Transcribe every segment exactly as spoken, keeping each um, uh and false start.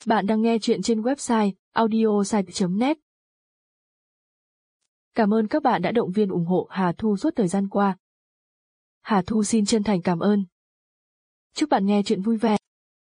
Bạn đang nghe chuyện trên website audiosite chấm net. Cảm ơn các bạn đã động viên ủng hộ Hà Thu suốt thời gian qua. Hà Thu xin chân thành cảm ơn. Chúc bạn nghe chuyện vui vẻ.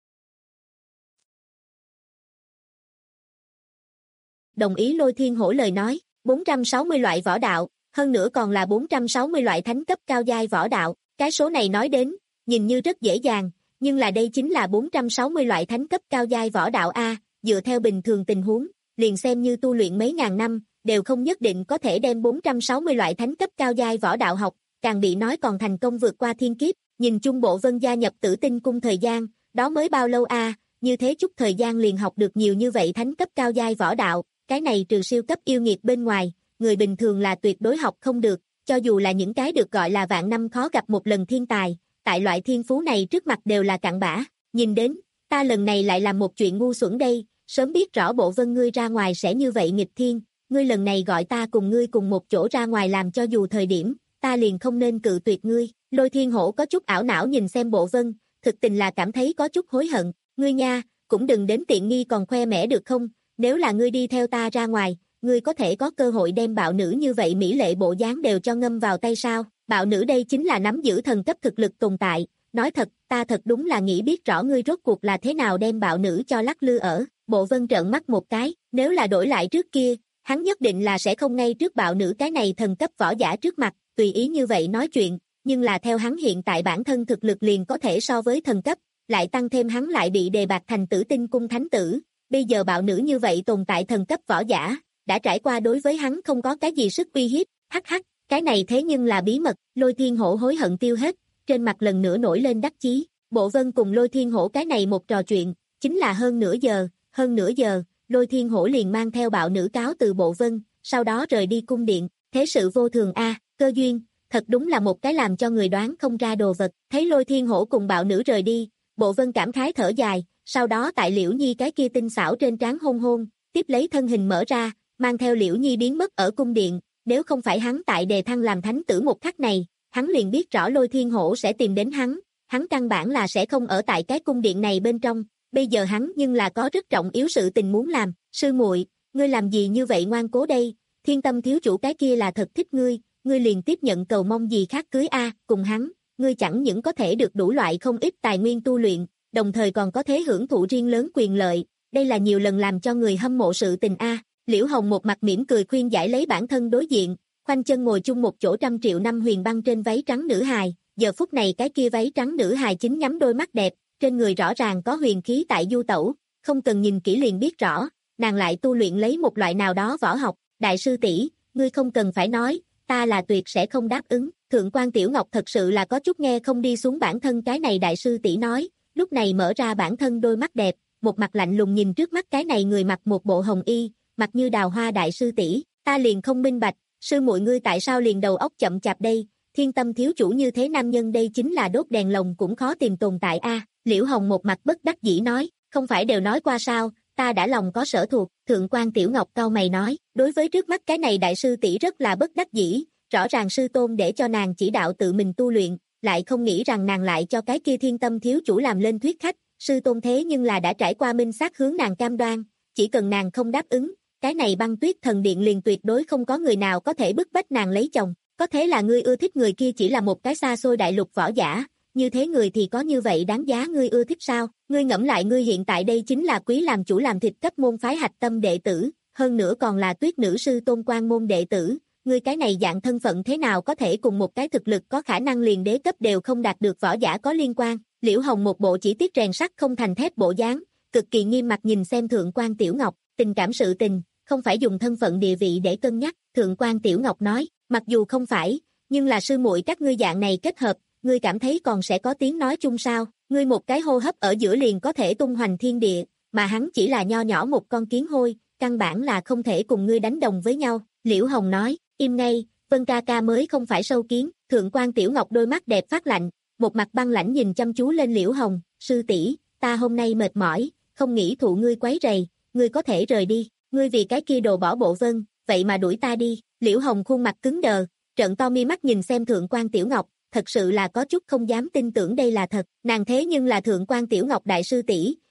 Đồng ý Lôi Thiên Hổ lời nói, bốn trăm sáu mươi loại võ đạo, hơn nữa còn là bốn trăm sáu mươi loại thánh cấp cao giai võ đạo, cái số này nói đến, nhìn như rất dễ dàng, nhưng là đây chính là bốn trăm sáu mươi loại thánh cấp cao giai võ đạo A, dựa theo bình thường tình huống, liền xem như tu luyện mấy ngàn năm, đều không nhất định có thể đem bốn trăm sáu mươi loại thánh cấp cao giai võ đạo học, càng bị nói còn thành công vượt qua thiên kiếp, nhìn chung Bộ Vân gia nhập Tử Tinh cung thời gian, đó mới bao lâu A, như thế chút thời gian liền học được nhiều như vậy thánh cấp cao giai võ đạo, cái này trừ siêu cấp yêu nghiệt bên ngoài, người bình thường là tuyệt đối học không được, cho dù là những cái được gọi là vạn năm khó gặp một lần thiên tài, tại loại thiên phú này trước mặt đều là cặn bã, nhìn đến, ta lần này lại làm một chuyện ngu xuẩn đây, sớm biết rõ Bộ Vân ngươi ra ngoài sẽ như vậy nghịch thiên, ngươi lần này gọi ta cùng ngươi cùng một chỗ ra ngoài làm cho dù thời điểm, ta liền không nên cự tuyệt ngươi, Lôi Thiên Hổ có chút ảo não nhìn xem Bộ Vân, thực tình là cảm thấy có chút hối hận, ngươi nha, cũng đừng đến tiện nghi còn khoe mẽ được không, nếu là ngươi đi theo ta ra ngoài, ngươi có thể có cơ hội đem bạo nữ như vậy mỹ lệ bộ dáng đều cho ngâm vào tay sao, bạo nữ đây chính là nắm giữ thần cấp thực lực tồn tại, nói thật, ta thật đúng là nghĩ biết rõ ngươi rốt cuộc là thế nào đem bạo nữ cho lắc lư ở, Bộ Vân trợn mắt một cái, nếu là đổi lại trước kia, hắn nhất định là sẽ không ngay trước bạo nữ cái này thần cấp võ giả trước mặt, tùy ý như vậy nói chuyện, nhưng là theo hắn hiện tại bản thân thực lực liền có thể so với thần cấp, lại tăng thêm hắn lại bị đề bạt thành Tử Tinh cung thánh tử, bây giờ bạo nữ như vậy tồn tại thần cấp võ giả, đã trải qua đối với hắn không có cái gì sức uy hiếp, hắc hắc, cái này thế nhưng là bí mật, Lôi Thiên Hổ hối hận tiêu hết, trên mặt lần nữa nổi lên đắc chí, Bộ Vân cùng Lôi Thiên Hổ cái này một trò chuyện, chính là hơn nửa giờ, hơn nửa giờ, Lôi Thiên Hổ liền mang theo bạo nữ cáo từ Bộ Vân, sau đó rời đi cung điện, thế sự vô thường a, cơ duyên, thật đúng là một cái làm cho người đoán không ra đồ vật, thấy Lôi Thiên Hổ cùng bạo nữ rời đi, Bộ Vân cảm khái thở dài, sau đó tại Liễu Nhi cái kia tinh xảo trên trán hôn hôn, tiếp lấy thân hình mở ra, mang theo Liễu Nhi biến mất ở cung điện, nếu không phải hắn tại đề thăng làm thánh tử một khắc này, hắn liền biết rõ Lôi Thiên Hổ sẽ tìm đến hắn, hắn căn bản là sẽ không ở tại cái cung điện này bên trong, bây giờ hắn nhưng là có rất trọng yếu sự tình muốn làm, sư muội, ngươi làm gì như vậy ngoan cố đây, Thiên Tâm thiếu chủ cái kia là thật thích ngươi, ngươi liền tiếp nhận cầu mong gì khác cưới a, cùng hắn, ngươi chẳng những có thể được đủ loại không ít tài nguyên tu luyện, đồng thời còn có thể hưởng thụ riêng lớn quyền lợi, đây là nhiều lần làm cho người hâm mộ sự tình a. Liễu Hồng một mặt mỉm cười khuyên giải lấy bản thân đối diện, khoanh chân ngồi chung một chỗ trăm triệu năm huyền băng trên váy trắng nữ hài, giờ phút này cái kia váy trắng nữ hài chính nhắm đôi mắt đẹp, trên người rõ ràng có huyền khí tại du tẩu, không cần nhìn kỹ liền biết rõ, nàng lại tu luyện lấy một loại nào đó võ học, đại sư tỷ, ngươi không cần phải nói, ta là tuyệt sẽ không đáp ứng, Thượng quan Tiểu Ngọc thật sự là có chút nghe không đi xuống bản thân cái này đại sư tỷ nói, lúc này mở ra bản thân đôi mắt đẹp, một mặt lạnh lùng nhìn trước mắt cái này người mặc một bộ hồng y, mặt như đào hoa đại sư tỷ, ta liền không minh bạch, sư muội ngươi tại sao liền đầu óc chậm chạp đây, Thiên Tâm thiếu chủ như thế nam nhân đây chính là đốt đèn lồng cũng khó tìm tồn tại a. Liễu Hồng một mặt bất đắc dĩ nói, không phải đều nói qua sao, ta đã lòng có sở thuộc, Thượng quan Tiểu Ngọc cau mày nói, đối với trước mắt cái này đại sư tỷ rất là bất đắc dĩ, rõ ràng sư tôn để cho nàng chỉ đạo tự mình tu luyện, lại không nghĩ rằng nàng lại cho cái kia Thiên Tâm thiếu chủ làm lên thuyết khách, sư tôn thế nhưng là đã trải qua minh xác hướng nàng cam đoan, chỉ cần nàng không đáp ứng, cái này Băng Tuyết thần điện liền tuyệt đối không có người nào có thể bức bách nàng lấy chồng, có thế là ngươi ưa thích người kia chỉ là một cái xa xôi đại lục võ giả, như thế người thì có như vậy đáng giá ngươi ưa thích sao, ngươi ngẫm lại ngươi hiện tại đây chính là quý làm chủ làm thịt cấp môn phái hạch tâm đệ tử, hơn nữa còn là Tuyết nữ sư tôn quan môn đệ tử, ngươi cái này dạng thân phận thế nào có thể cùng một cái thực lực có khả năng liền đế cấp đều không đạt được võ giả có liên quan, Liễu Hồng một bộ chỉ tiếc rèn sắt không thành thép bộ dáng, cực kỳ nghiêm mặt nhìn xem Thượng quan Tiểu Ngọc, tình cảm sự tình, không phải dùng thân phận địa vị để cân nhắc, Thượng quan Tiểu Ngọc nói, mặc dù không phải, nhưng là sư muội các ngươi dạng này kết hợp, ngươi cảm thấy còn sẽ có tiếng nói chung sao, ngươi một cái hô hấp ở giữa liền có thể tung hoành thiên địa, mà hắn chỉ là nho nhỏ một con kiến hôi, căn bản là không thể cùng ngươi đánh đồng với nhau, Liễu Hồng nói, im ngay, Vân ca ca mới không phải sâu kiến, Thượng quan Tiểu Ngọc đôi mắt đẹp phát lạnh, một mặt băng lãnh nhìn chăm chú lên Liễu Hồng, sư tỷ, ta hôm nay mệt mỏi, không nghĩ thụ ngươi quấy rầy, ngươi có thể rời đi, ngươi vì cái kia đồ bỏ Bộ Vân, vậy mà đuổi ta đi, Liễu Hồng khuôn mặt cứng đờ, trợn to mi mắt nhìn xem Thượng quan Tiểu Ngọc, thật sự là có chút không dám tin tưởng đây là thật, nàng thế nhưng là Thượng quan Tiểu Ngọc đại sư tỷ,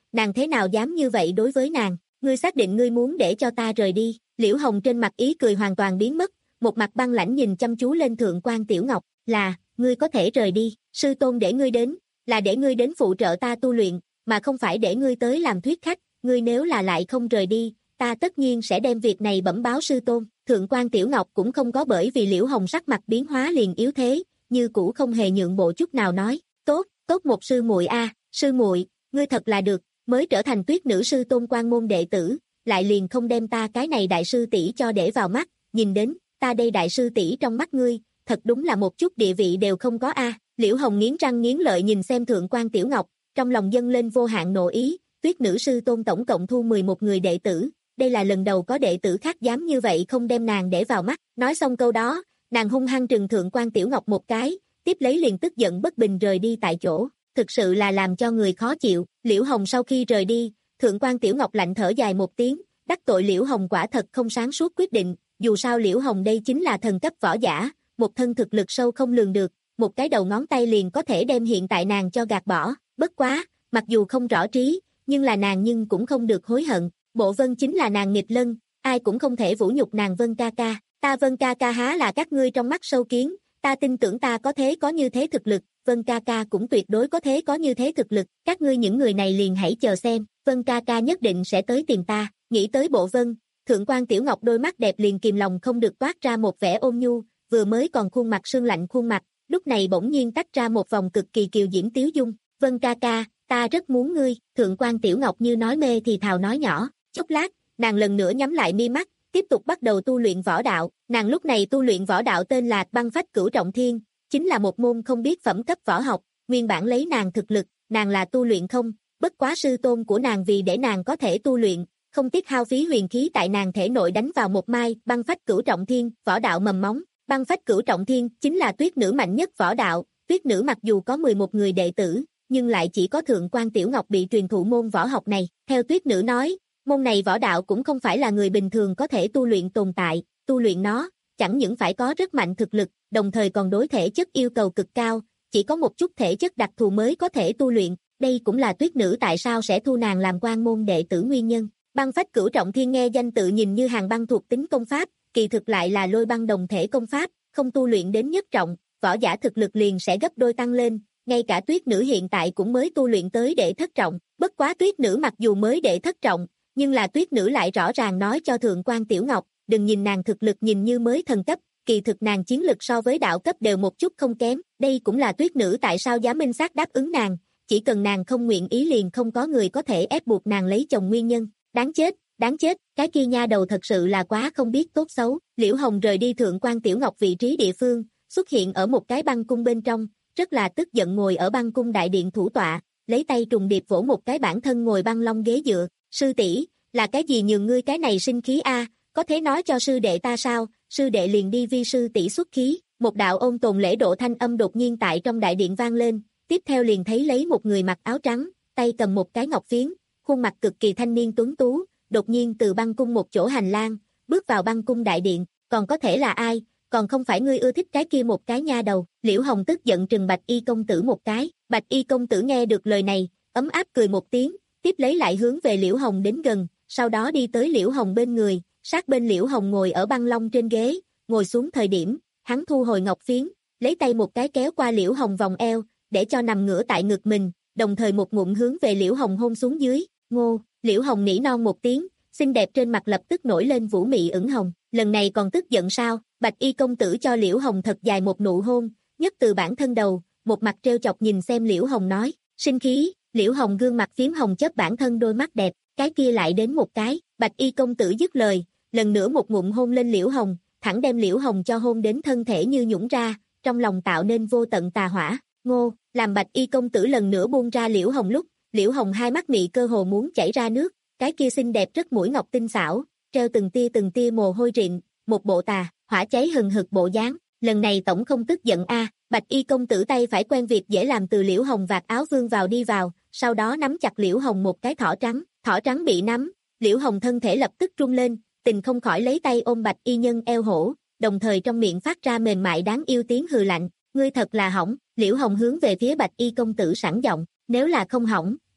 nàng thế nào dám như vậy đối với nàng, ngươi xác định ngươi muốn để cho ta rời đi, Liễu Hồng trên mặt ý cười hoàn toàn biến mất, một mặt băng lãnh nhìn chăm chú lên Thượng quan Tiểu Ngọc, là, ngươi có thể rời đi, sư tôn để ngươi đến, là để ngươi đến phụ trợ ta tu luyện, mà không phải để ngươi tới làm thuyết khách, ngươi nếu là lại không rời đi, ta tất nhiên sẽ đem việc này bẩm báo sư tôn. Thượng quan Tiểu Ngọc cũng không có bởi vì Liễu Hồng sắc mặt biến hóa liền yếu thế, như cũ không hề nhượng bộ chút nào nói, tốt, tốt một sư muội a, sư muội, ngươi thật là được, mới trở thành tuyết nữ sư tôn quan môn đệ tử, lại liền không đem ta cái này đại sư tỷ cho để vào mắt, nhìn đến, ta đây đại sư tỷ trong mắt ngươi, thật đúng là một chút địa vị đều không có a. Liễu Hồng nghiến răng nghiến lợi nhìn xem Thượng quan Tiểu Ngọc, trong lòng dâng lên vô hạn nộ ý, tuyết nữ sư tôn tổng cộng thu mười một người đệ tử, đây là lần đầu có đệ tử khác dám như vậy không đem nàng để vào mắt, nói xong câu đó, nàng hung hăng trừng Thượng quan Tiểu Ngọc một cái, tiếp lấy liền tức giận bất bình rời đi tại chỗ, thực sự là làm cho người khó chịu. Liễu Hồng sau khi rời đi, Thượng quan Tiểu Ngọc lạnh thở dài một tiếng, đắc tội Liễu Hồng quả thật không sáng suốt quyết định, dù sao Liễu Hồng đây chính là thần cấp võ giả, một thân thực lực sâu không lường được, một cái đầu ngón tay liền có thể đem hiện tại nàng cho gạt bỏ, bất quá, mặc dù không rõ trí, nhưng là nàng nhưng cũng không được hối hận, Bộ Vân chính là nàng nghịch lân, ai cũng không thể vũ nhục nàng Vân ca ca, ta Vân ca ca há là các ngươi trong mắt sâu kiến, ta tin tưởng ta có thế có như thế thực lực, Vân ca ca cũng tuyệt đối có thế có như thế thực lực, các ngươi những người này liền hãy chờ xem, Vân ca ca nhất định sẽ tới tìm ta. Nghĩ tới Bộ Vân, Thượng quan Tiểu Ngọc đôi mắt đẹp liền kìm lòng không được toát ra một vẻ ôn nhu, vừa mới còn khuôn mặt sương lạnh khuôn mặt, lúc này bỗng nhiên tách ra một vòng cực kỳ kiều diễm tiếu dung, Vân ca ca, ta rất muốn ngươi, Thượng quan Tiểu Ngọc như nói mê thì thào nói nhỏ, chốc lát, nàng lần nữa nhắm lại mi mắt, tiếp tục bắt đầu tu luyện võ đạo, nàng lúc này tu luyện võ đạo tên là Băng Phách Cửu Trọng Thiên, chính là một môn không biết phẩm cấp võ học, nguyên bản lấy nàng thực lực, nàng là tu luyện không, bất quá sư tôn của nàng vì để nàng có thể tu luyện, không tiếc hao phí huyền khí tại nàng thể nội đánh vào một mai Băng Phách Cửu Trọng Thiên, võ đạo mầm móng. Băng Phách Cửu Trọng Thiên chính là tuyết nữ mạnh nhất võ đạo, tuyết nữ mặc dù có mười một người đệ tử, nhưng lại chỉ có Thượng quan Tiểu Ngọc bị truyền thụ môn võ học này. Theo tuyết nữ nói, môn này võ đạo cũng không phải là người bình thường có thể tu luyện tồn tại, tu luyện nó, chẳng những phải có rất mạnh thực lực, đồng thời còn đối thể chất yêu cầu cực cao, chỉ có một chút thể chất đặc thù mới có thể tu luyện, đây cũng là tuyết nữ tại sao sẽ thu nàng làm quan môn đệ tử nguyên nhân. Băng Phách Cửu Trọng Thiên nghe danh tự nhìn như hàng băng thuộc tính công pháp, kỳ thực lại là lôi băng đồng thể công pháp, không tu luyện đến nhất trọng, võ giả thực lực liền sẽ gấp đôi tăng lên, ngay cả tuyết nữ hiện tại cũng mới tu luyện tới đệ thất trọng, bất quá tuyết nữ mặc dù mới đệ thất trọng, nhưng là tuyết nữ lại rõ ràng nói cho Thượng quan Tiểu Ngọc, đừng nhìn nàng thực lực nhìn như mới thần cấp, kỳ thực nàng chiến lực so với đạo cấp đều một chút không kém, đây cũng là tuyết nữ tại sao dám minh xác đáp ứng nàng, chỉ cần nàng không nguyện ý liền không có người có thể ép buộc nàng lấy chồng nguyên nhân, đáng chết. Đáng chết, cái kia nha đầu thật sự là quá không biết tốt xấu. Liễu Hồng rời đi Thượng quan Tiểu Ngọc vị trí địa phương, xuất hiện ở một cái băng cung bên trong, rất là tức giận ngồi ở băng cung đại điện thủ tọa, lấy tay trùng điệp vỗ một cái bản thân ngồi băng long ghế dựa. Sư tỷ, là cái gì nhường ngươi cái này sinh khí a? Có thể nói cho sư đệ ta sao? Sư đệ liền đi vi sư tỷ xuất khí. Một đạo ôn tồn lễ độ thanh âm đột nhiên tại trong đại điện vang lên, tiếp theo liền thấy lấy một người mặc áo trắng, tay cầm một cái ngọc phiến, khuôn mặt cực kỳ thanh niên tuấn tú. Đột nhiên từ băng cung một chỗ hành lang, bước vào băng cung đại điện, còn có thể là ai, còn không phải ngươi ưa thích cái kia một cái nha đầu. Liễu Hồng tức giận trừng Bạch Y công tử một cái, Bạch Y công tử nghe được lời này, ấm áp cười một tiếng, tiếp lấy lại hướng về Liễu Hồng đến gần, sau đó đi tới Liễu Hồng bên người, sát bên Liễu Hồng ngồi ở băng long trên ghế, ngồi xuống thời điểm, hắn thu hồi ngọc phiến, lấy tay một cái kéo qua Liễu Hồng vòng eo, để cho nằm ngửa tại ngực mình, đồng thời một ngụm hướng về Liễu Hồng hôn xuống dưới, ngô. Liễu Hồng nỉ non một tiếng, xinh đẹp trên mặt lập tức nổi lên vũ mị ửng hồng, lần này còn tức giận sao? Bạch Y công tử cho Liễu Hồng thật dài một nụ hôn, nhất từ bản thân đầu, một mặt trêu chọc nhìn xem Liễu Hồng nói, sinh khí. Liễu Hồng gương mặt phím hồng chớp bản thân đôi mắt đẹp, cái kia lại đến một cái. Bạch Y công tử dứt lời, lần nữa một ngụm hôn lên Liễu Hồng, thẳng đem Liễu Hồng cho hôn đến thân thể như nhũng ra, trong lòng tạo nên vô tận tà hỏa. Ngô, làm Bạch Y công tử lần nữa buông ra Liễu Hồng lúc, Liễu Hồng hai mắt mị cơ hồ muốn chảy ra nước, cái kia xinh đẹp rất mũi ngọc tinh xảo, treo từng tia từng tia mồ hôi rịn, một bộ tà, hỏa cháy hừng hực bộ dáng, lần này tổng không tức giận a. Bạch Y công tử tay phải quen việc dễ làm từ Liễu Hồng vạt áo vương vào đi vào, sau đó nắm chặt Liễu Hồng một cái thỏ trắng, thỏ trắng bị nắm, Liễu Hồng thân thể lập tức rung lên, tình không khỏi lấy tay ôm Bạch Y nhân eo hổ, đồng thời trong miệng phát ra mềm mại đáng yêu tiếng hừ lạnh, ngươi thật là hỏng. Liễu Hồng hướng về phía Bạch Y công tử sẵn giọng, nếu là không hỏng,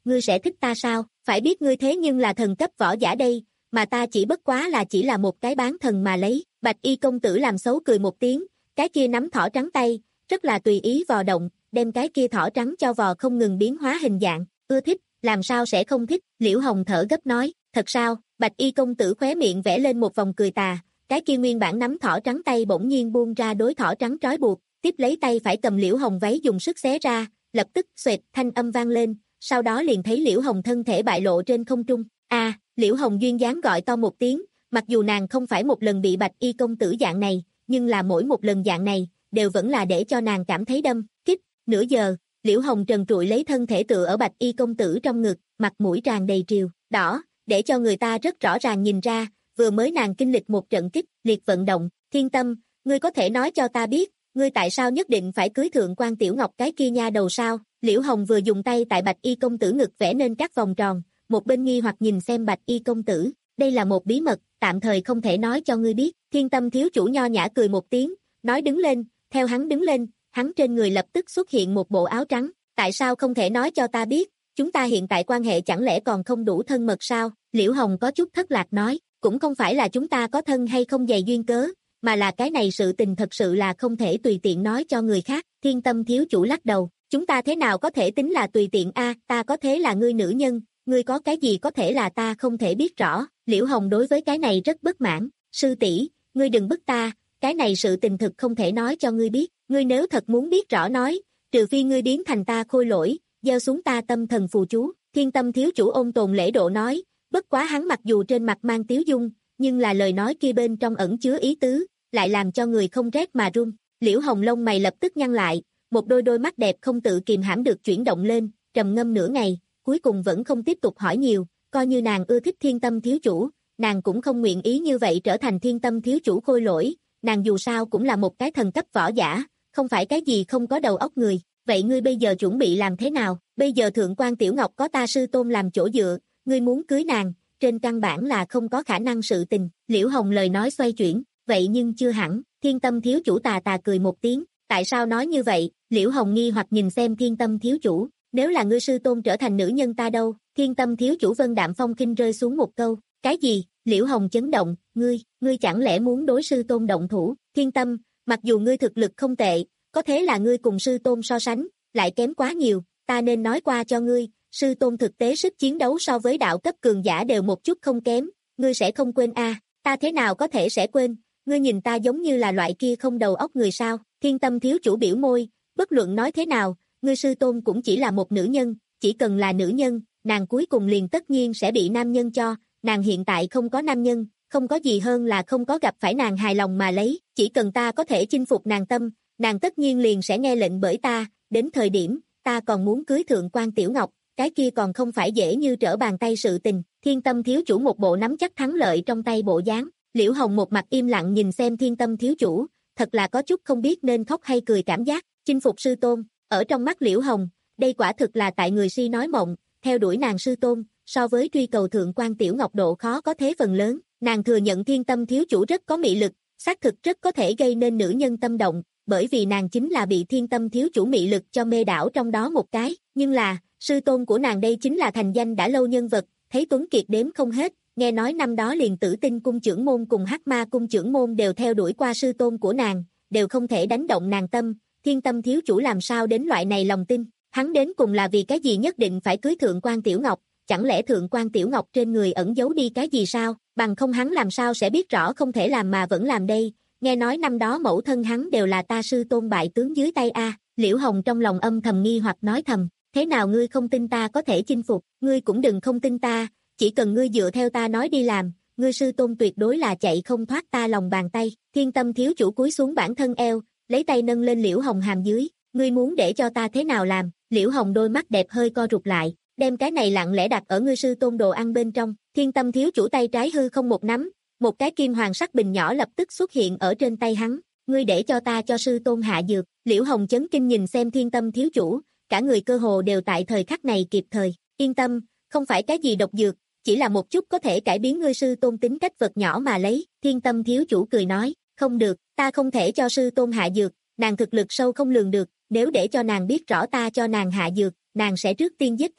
ngươi sẽ thích ta sao, phải biết ngươi thế nhưng là thần cấp võ giả đây, mà ta chỉ bất quá là chỉ là một cái bán thần mà lấy. Bạch y công tử làm xấu cười một tiếng, cái kia nắm thỏ trắng tay, rất là tùy ý vò động, đem cái kia thỏ trắng cho vò không ngừng biến hóa hình dạng, ưa thích, làm sao sẽ không thích, Liễu Hồng thở gấp nói, thật sao, Bạch y công tử khóe miệng vẽ lên một vòng cười tà, cái kia nguyên bản nắm thỏ trắng tay bỗng nhiên buông ra đối thỏ trắng trói buộc, tiếp lấy tay phải cầm Liễu Hồng váy dùng sức xé ra, lập tức xoẹt thanh âm vang lên, sau đó liền thấy Liễu Hồng thân thể bại lộ trên không trung, a Liễu Hồng duyên dáng gọi to một tiếng, mặc dù nàng không phải một lần bị Bạch y công tử dạng này, nhưng là mỗi một lần dạng này, đều vẫn là để cho nàng cảm thấy đâm, kích, nửa giờ, Liễu Hồng trần trụi lấy thân thể tựa ở Bạch y công tử trong ngực, mặt mũi tràn đầy triều, đỏ, để cho người ta rất rõ ràng nhìn ra, vừa mới nàng kinh lịch một trận kích, liệt vận động, Thiên Tâm, ngươi có thể nói cho ta biết, ngươi tại sao nhất định phải cưới thượng quan Tiểu Ngọc cái kia nha đầu sao, Liễu Hồng vừa dùng tay tại Bạch y công tử ngực vẽ nên các vòng tròn, một bên nghi hoặc nhìn xem Bạch y công tử, đây là một bí mật, tạm thời không thể nói cho ngươi biết, Thiên Tâm thiếu chủ nho nhã cười một tiếng, nói đứng lên, theo hắn đứng lên, hắn trên người lập tức xuất hiện một bộ áo trắng, tại sao không thể nói cho ta biết, chúng ta hiện tại quan hệ chẳng lẽ còn không đủ thân mật sao, Liễu Hồng có chút thất lạc nói, cũng không phải là chúng ta có thân hay không dày duyên cớ, mà là cái này sự tình thật sự là không thể tùy tiện nói cho người khác, Thiên Tâm thiếu chủ lắc đầu, chúng ta thế nào có thể tính là tùy tiện a, ta có thế là ngươi nữ nhân, ngươi có cái gì có thể là ta không thể biết rõ, Liễu Hồng đối với cái này rất bất mãn, sư tỷ, ngươi đừng bức ta, cái này sự tình thực không thể nói cho ngươi biết, ngươi nếu thật muốn biết rõ nói, trừ phi ngươi biến thành ta khôi lỗi, gieo xuống ta tâm thần phù chú, Thiên Tâm thiếu chủ ôn tồn lễ độ nói, bất quá hắn mặc dù trên mặt mang tiếu dung, nhưng là lời nói kia bên trong ẩn chứa ý tứ, lại làm cho người không rét mà run, Liễu Hồng lông mày lập tức nhăn lại, một đôi đôi mắt đẹp không tự kìm hãm được chuyển động lên, trầm ngâm nửa ngày, cuối cùng vẫn không tiếp tục hỏi nhiều, coi như nàng ưa thích Thiên Tâm thiếu chủ, nàng cũng không nguyện ý như vậy trở thành Thiên Tâm thiếu chủ khôi lỗi, nàng dù sao cũng là một cái thần cấp võ giả, không phải cái gì không có đầu óc người, vậy ngươi bây giờ chuẩn bị làm thế nào, bây giờ thượng quan Tiểu Ngọc có ta sư tôn làm chỗ dựa, ngươi muốn cưới nàng, trên căn bản là không có khả năng sự tình, Liễu Hồng lời nói xoay chuyển, vậy nhưng chưa hẳn, Thiên Tâm thiếu chủ tà tà cười một tiếng, tại sao nói như vậy, Liễu Hồng nghi hoặc nhìn xem Thiên Tâm thiếu chủ, nếu là ngươi sư tôn trở thành nữ nhân ta đâu, Thiên Tâm thiếu chủ Vân Đạm Phong Kinh rơi xuống một câu, cái gì, Liễu Hồng chấn động, ngươi, ngươi chẳng lẽ muốn đối sư tôn động thủ, Thiên Tâm, mặc dù ngươi thực lực không tệ, có thế là ngươi cùng sư tôn so sánh, lại kém quá nhiều, ta nên nói qua cho ngươi, sư tôn thực tế sức chiến đấu so với đạo cấp cường giả đều một chút không kém, ngươi sẽ không quên a, ta thế nào có thể sẽ quên, ngươi nhìn ta giống như là loại kia không đầu óc người sao, Thiên Tâm thiếu chủ biểu môi, bất luận nói thế nào, ngươi sư tôn cũng chỉ là một nữ nhân, chỉ cần là nữ nhân, nàng cuối cùng liền tất nhiên sẽ bị nam nhân cho, nàng hiện tại không có nam nhân, không có gì hơn là không có gặp phải nàng hài lòng mà lấy, chỉ cần ta có thể chinh phục nàng tâm, nàng tất nhiên liền sẽ nghe lệnh bởi ta, đến thời điểm, ta còn muốn cưới thượng quan Tiểu Ngọc, cái kia còn không phải dễ như trở bàn tay sự tình, Thiên Tâm thiếu chủ một bộ nắm chắc thắng lợi trong tay bộ dáng, Liễu Hồng một mặt im lặng nhìn xem Thiên Tâm thiếu chủ, thật là có chút không biết nên khóc hay cười cảm giác, chinh phục sư tôn, ở trong mắt Liễu Hồng, đây quả thực là tại người si nói mộng, theo đuổi nàng sư tôn, so với truy cầu thượng quan Tiểu Ngọc độ khó có thế phần lớn, nàng thừa nhận Thiên Tâm thiếu chủ rất có mị lực, xác thực rất có thể gây nên nữ nhân tâm động, bởi vì nàng chính là bị Thiên Tâm thiếu chủ mị lực cho mê đảo trong đó một cái, nhưng là, sư tôn của nàng đây chính là thành danh đã lâu nhân vật, thấy tuấn kiệt đếm không hết, nghe nói năm đó liền Tử Tinh cung trưởng môn cùng Hắc Ma cung trưởng môn đều theo đuổi qua sư tôn của nàng, đều không thể đánh động nàng tâm, Thiên Tâm thiếu chủ làm sao đến loại này lòng tin, hắn đến cùng là vì cái gì nhất định phải cưới thượng quan Tiểu Ngọc, chẳng lẽ thượng quan Tiểu Ngọc trên người ẩn giấu đi cái gì sao, bằng không hắn làm sao sẽ biết rõ không thể làm mà vẫn làm đây, nghe nói năm đó mẫu thân hắn đều là ta sư tôn bại tướng dưới tay a, Liễu Hồng trong lòng âm thầm nghi hoặc nói thầm, thế nào ngươi không tin ta có thể chinh phục, ngươi cũng đừng không tin ta, chỉ cần ngươi dựa theo ta nói đi làm, ngươi sư tôn tuyệt đối là chạy không thoát ta lòng bàn tay, Thiên Tâm thiếu chủ cúi xuống bản thân eo, lấy tay nâng lên Liễu Hồng hàm dưới, ngươi muốn để cho ta thế nào làm, Liễu Hồng đôi mắt đẹp hơi co rụt lại, đem cái này lặng lẽ đặt ở ngươi sư tôn đồ ăn bên trong, Thiên Tâm thiếu chủ tay trái hư không một nắm, một cái kim hoàng sắc bình nhỏ lập tức xuất hiện ở trên tay hắn, ngươi để cho ta cho sư tôn hạ dược, Liễu Hồng chấn kinh nhìn xem Thiên Tâm thiếu chủ, cả người cơ hồ đều tại thời khắc này kịp thời, yên tâm, không phải cái gì độc dược, chỉ là một chút có thể cải biến ngươi sư tôn tính cách vật nhỏ mà lấy, Thiên Tâm thiếu chủ cười nói, không được, ta không thể cho sư tôn hạ dược, nàng thực lực sâu không lường được, nếu để cho nàng biết rõ ta cho nàng hạ dược, nàng sẽ trước tiên giết ta,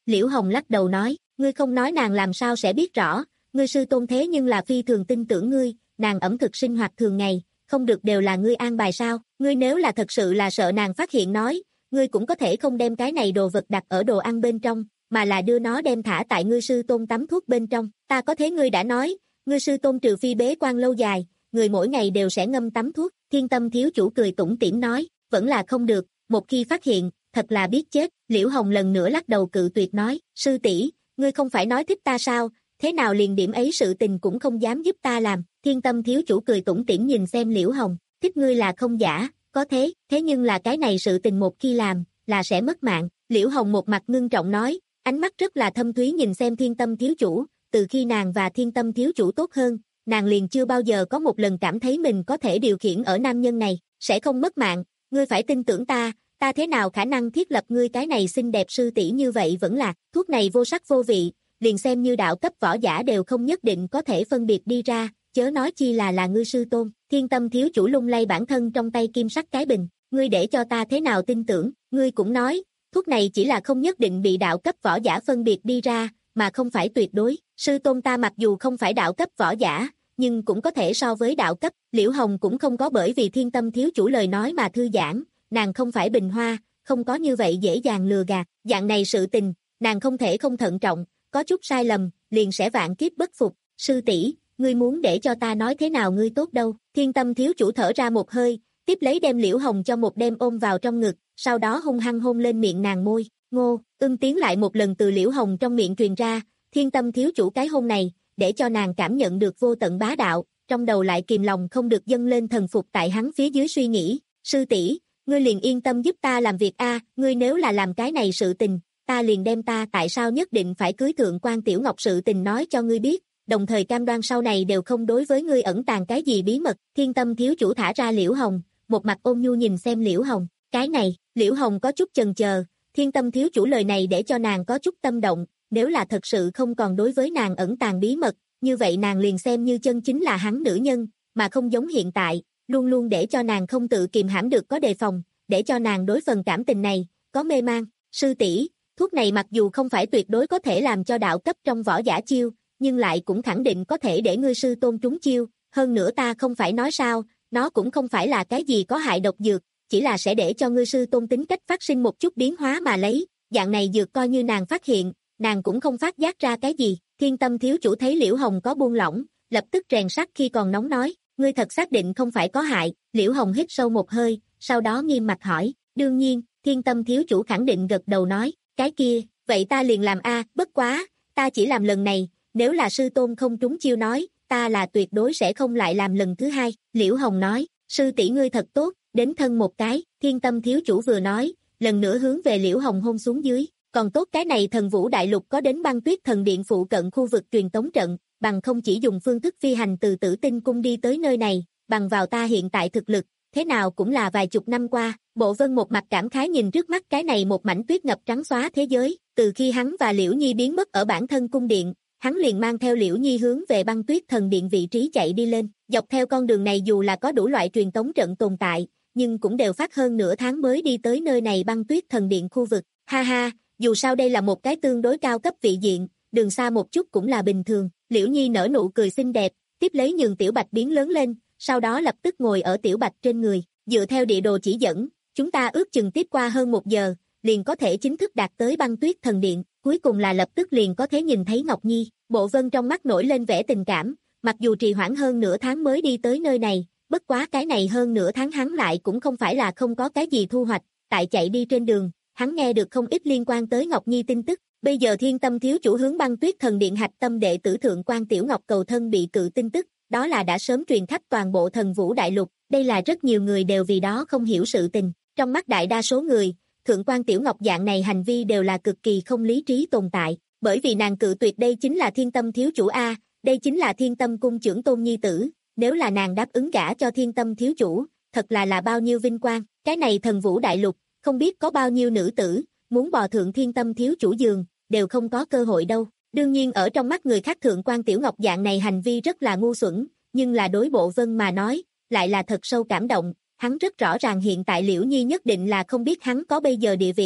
Liễu Hồng lắc đầu nói, ngươi không nói nàng làm sao sẽ biết rõ, ngươi sư tôn thế nhưng là phi thường tin tưởng ngươi, nàng ẩm thực sinh hoạt thường ngày, không được đều là ngươi an bài sao, ngươi nếu là thật sự là sợ nàng phát hiện nói, ngươi cũng có thể không đem cái này đồ vật đặt ở đồ ăn bên trong, mà là đưa nó đem thả tại ngươi sư tôn tắm thuốc bên trong, ta có thế ngươi đã nói, ngươi sư tôn trừ phi bế quan lâu dài, người mỗi ngày đều sẽ ngâm tắm thuốc, Thiên Tâm thiếu chủ cười tủm tỉm nói, vẫn là không được, một khi phát hiện, thật là biết chết, Liễu Hồng lần nữa lắc đầu cự tuyệt nói, sư tỷ, ngươi không phải nói thích ta sao, thế nào liền điểm ấy sự tình cũng không dám giúp ta làm, Thiên Tâm thiếu chủ cười tủm tỉm nhìn xem Liễu Hồng, thích ngươi là không giả, có thế, thế nhưng là cái này sự tình một khi làm, là sẽ mất mạng, Liễu Hồng một mặt ngưng trọng nói, ánh mắt rất là thâm thúy nhìn xem Thiên Tâm thiếu chủ, từ khi nàng và Thiên Tâm thiếu chủ tốt hơn, nàng liền chưa bao giờ có một lần cảm thấy mình có thể điều khiển ở nam nhân này, sẽ không mất mạng, ngươi phải tin tưởng ta, ta thế nào khả năng thiết lập ngươi cái này xinh đẹp sư tỷ như vậy vẫn là, thuốc này vô sắc vô vị, liền xem như đạo cấp võ giả đều không nhất định có thể phân biệt đi ra, chớ nói chi là là ngươi sư tôn, Thiên Tâm thiếu chủ lung lay bản thân trong tay kim sắc cái bình, ngươi để cho ta thế nào tin tưởng, ngươi cũng nói, thuốc này chỉ là không nhất định bị đạo cấp võ giả phân biệt đi ra, mà không phải tuyệt đối, sư tôn ta mặc dù không phải đạo cấp võ giả, nhưng cũng có thể so với đạo cấp, Liễu Hồng cũng không có bởi vì Thiên Tâm thiếu chủ lời nói mà thư giãn, nàng không phải bình hoa, không có như vậy dễ dàng lừa gạt, dạng này sự tình, nàng không thể không thận trọng, có chút sai lầm, liền sẽ vạn kiếp bất phục, sư tỷ, ngươi muốn để cho ta nói thế nào ngươi tốt đâu, Thiên Tâm thiếu chủ thở ra một hơi, tiếp lấy đem Liễu Hồng cho một đêm ôm vào trong ngực, sau đó hung hăng hôn lên miệng nàng môi, ngô, ưng tiếng lại một lần từ Liễu Hồng trong miệng truyền ra, Thiên Tâm thiếu chủ cái hôn này, để cho nàng cảm nhận được vô tận bá đạo, trong đầu lại kìm lòng không được dâng lên thần phục tại hắn phía dưới suy nghĩ, sư tỷ, ngươi liền yên tâm giúp ta làm việc a, ngươi nếu là làm cái này sự tình, ta liền đem ta tại sao nhất định phải cưới thượng quan Tiểu Ngọc sự tình nói cho ngươi biết, đồng thời cam đoan sau này đều không đối với ngươi ẩn tàng cái gì bí mật, Thiên Tâm thiếu chủ thả ra Liễu Hồng, một mặt ôn nhu nhìn xem Liễu Hồng, cái này, Liễu Hồng có chút chần chờ, Thiên Tâm thiếu chủ lời này để cho nàng có chút tâm động, nếu là thật sự không còn đối với nàng ẩn tàng bí mật, như vậy nàng liền xem như chân chính là hắn nữ nhân, mà không giống hiện tại, luôn luôn để cho nàng không tự kiềm hãm được có đề phòng, để cho nàng đối phần cảm tình này, có mê mang, sư tỷ, thuốc này mặc dù không phải tuyệt đối có thể làm cho đạo cấp trong võ giả chiêu, nhưng lại cũng khẳng định có thể để ngươi sư tôn trúng chiêu, hơn nữa ta không phải nói sao, nó cũng không phải là cái gì có hại độc dược, chỉ là sẽ để cho ngươi sư tôn tính cách phát sinh một chút biến hóa mà lấy, dạng này dược coi như nàng phát hiện, nàng cũng không phát giác ra cái gì, Thiên Tâm thiếu chủ thấy Liễu Hồng có buông lỏng, lập tức rèn sắt khi còn nóng nói, ngươi thật xác định không phải có hại, Liễu Hồng hít sâu một hơi, sau đó nghiêm mặt hỏi, đương nhiên, Thiên Tâm thiếu chủ khẳng định gật đầu nói, cái kia, vậy ta liền làm a, bất quá, ta chỉ làm lần này, nếu là sư tôn không trúng chiêu nói, ta là tuyệt đối sẽ không lại làm lần thứ hai, Liễu Hồng nói, sư tỷ ngươi thật tốt, đến thân một cái, Thiên Tâm thiếu chủ vừa nói, lần nữa hướng về Liễu Hồng hôn xuống dưới, còn tốt cái này Thần Vũ Đại Lục có đến Băng Tuyết Thần Điện phụ cận khu vực truyền tống trận, bằng không chỉ dùng phương thức phi hành từ Tử Tinh cung đi tới nơi này, bằng vào ta hiện tại thực lực, thế nào cũng là vài chục năm qua, Bộ Vân một mặt cảm khái nhìn trước mắt cái này một mảnh tuyết ngập trắng xóa thế giới, từ khi hắn và Liễu Nhi biến mất ở bản thân cung điện, hắn liền mang theo Liễu Nhi hướng về Băng Tuyết Thần Điện vị trí chạy đi lên, dọc theo con đường này dù là có đủ loại truyền tống trận tồn tại, nhưng cũng đều phát hơn nửa tháng mới đi tới nơi này Băng Tuyết Thần Điện khu vực, ha ha, dù sao đây là một cái tương đối cao cấp vị diện, đường xa một chút cũng là bình thường, Liễu Nhi nở nụ cười xinh đẹp, tiếp lấy nhường Tiểu Bạch biến lớn lên, sau đó lập tức ngồi ở Tiểu Bạch trên người, dựa theo địa đồ chỉ dẫn, chúng ta ước chừng tiếp qua hơn một giờ, liền có thể chính thức đạt tới Băng Tuyết Thần Điện, cuối cùng là lập tức liền có thể nhìn thấy Ngọc Nhi, Bộ Vân trong mắt nổi lên vẻ tình cảm, mặc dù trì hoãn hơn nửa tháng mới đi tới nơi này, bất quá cái này hơn nửa tháng hắn lại cũng không phải là không có cái gì thu hoạch, tại chạy đi trên đường, hắn nghe được không ít liên quan tới Ngọc Nhi tin tức, bây giờ Thiên Tâm thiếu chủ hướng Băng Tuyết Thần Điện hạch tâm đệ tử thượng quan Tiểu Ngọc cầu thân bị cự tin tức, đó là đã sớm truyền khắp toàn bộ Thần Vũ Đại Lục, đây là rất nhiều người đều vì đó không hiểu sự tình, trong mắt đại đa số người, thượng quan Tiểu Ngọc dạng này hành vi đều là cực kỳ không lý trí tồn tại, bởi vì nàng cự tuyệt đây chính là Thiên Tâm thiếu chủ a, đây chính là Thiên Tâm cung trưởng tôn nhi tử, nếu là nàng đáp ứng gả cho Thiên Tâm thiếu chủ, thật là là bao nhiêu vinh quang, cái này Thần Vũ Đại Lục, không biết có bao nhiêu nữ tử, muốn bò thượng Thiên Tâm thiếu chủ giường, đều không có cơ hội đâu. Đương nhiên ở trong mắt người khác thượng quan Tiểu Ngọc dạng này hành vi rất là ngu xuẩn, nhưng là đối Bộ Vân mà nói, lại là thật sâu cảm động, hắn rất rõ ràng hiện tại Liễu Nhi nhất định là không biết hắn có bây giờ địa vị,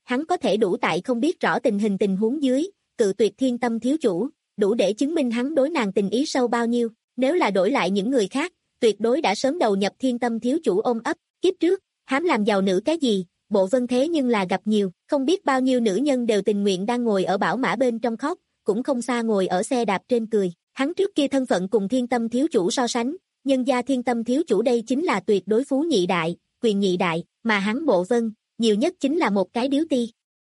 hắn có thể đủ tại không biết rõ tình hình tình huống dưới, cự tuyệt Thiên Tâm thiếu chủ, đủ để chứng minh hắn đối nàng tình ý sâu bao nhiêu, nếu là đổi lại những người khác, tuyệt đối đã sớm đầu nhập Thiên Tâm thiếu chủ ôm ấp, kiếp trước, hám làm giàu nữ cái gì, Bộ Vân thế nhưng là gặp nhiều, không biết bao nhiêu nữ nhân đều tình nguyện đang ngồi ở bảo mã bên trong khóc, cũng không xa ngồi ở xe đạp trên cười, hắn trước kia thân phận cùng Thiên Tâm thiếu chủ so sánh, nhân gia Thiên Tâm thiếu chủ đây chính là tuyệt đối phú nhị đại, quyền nhị đại, mà hắn Bộ Vân, nhiều nhất chính là một cái điếu ti.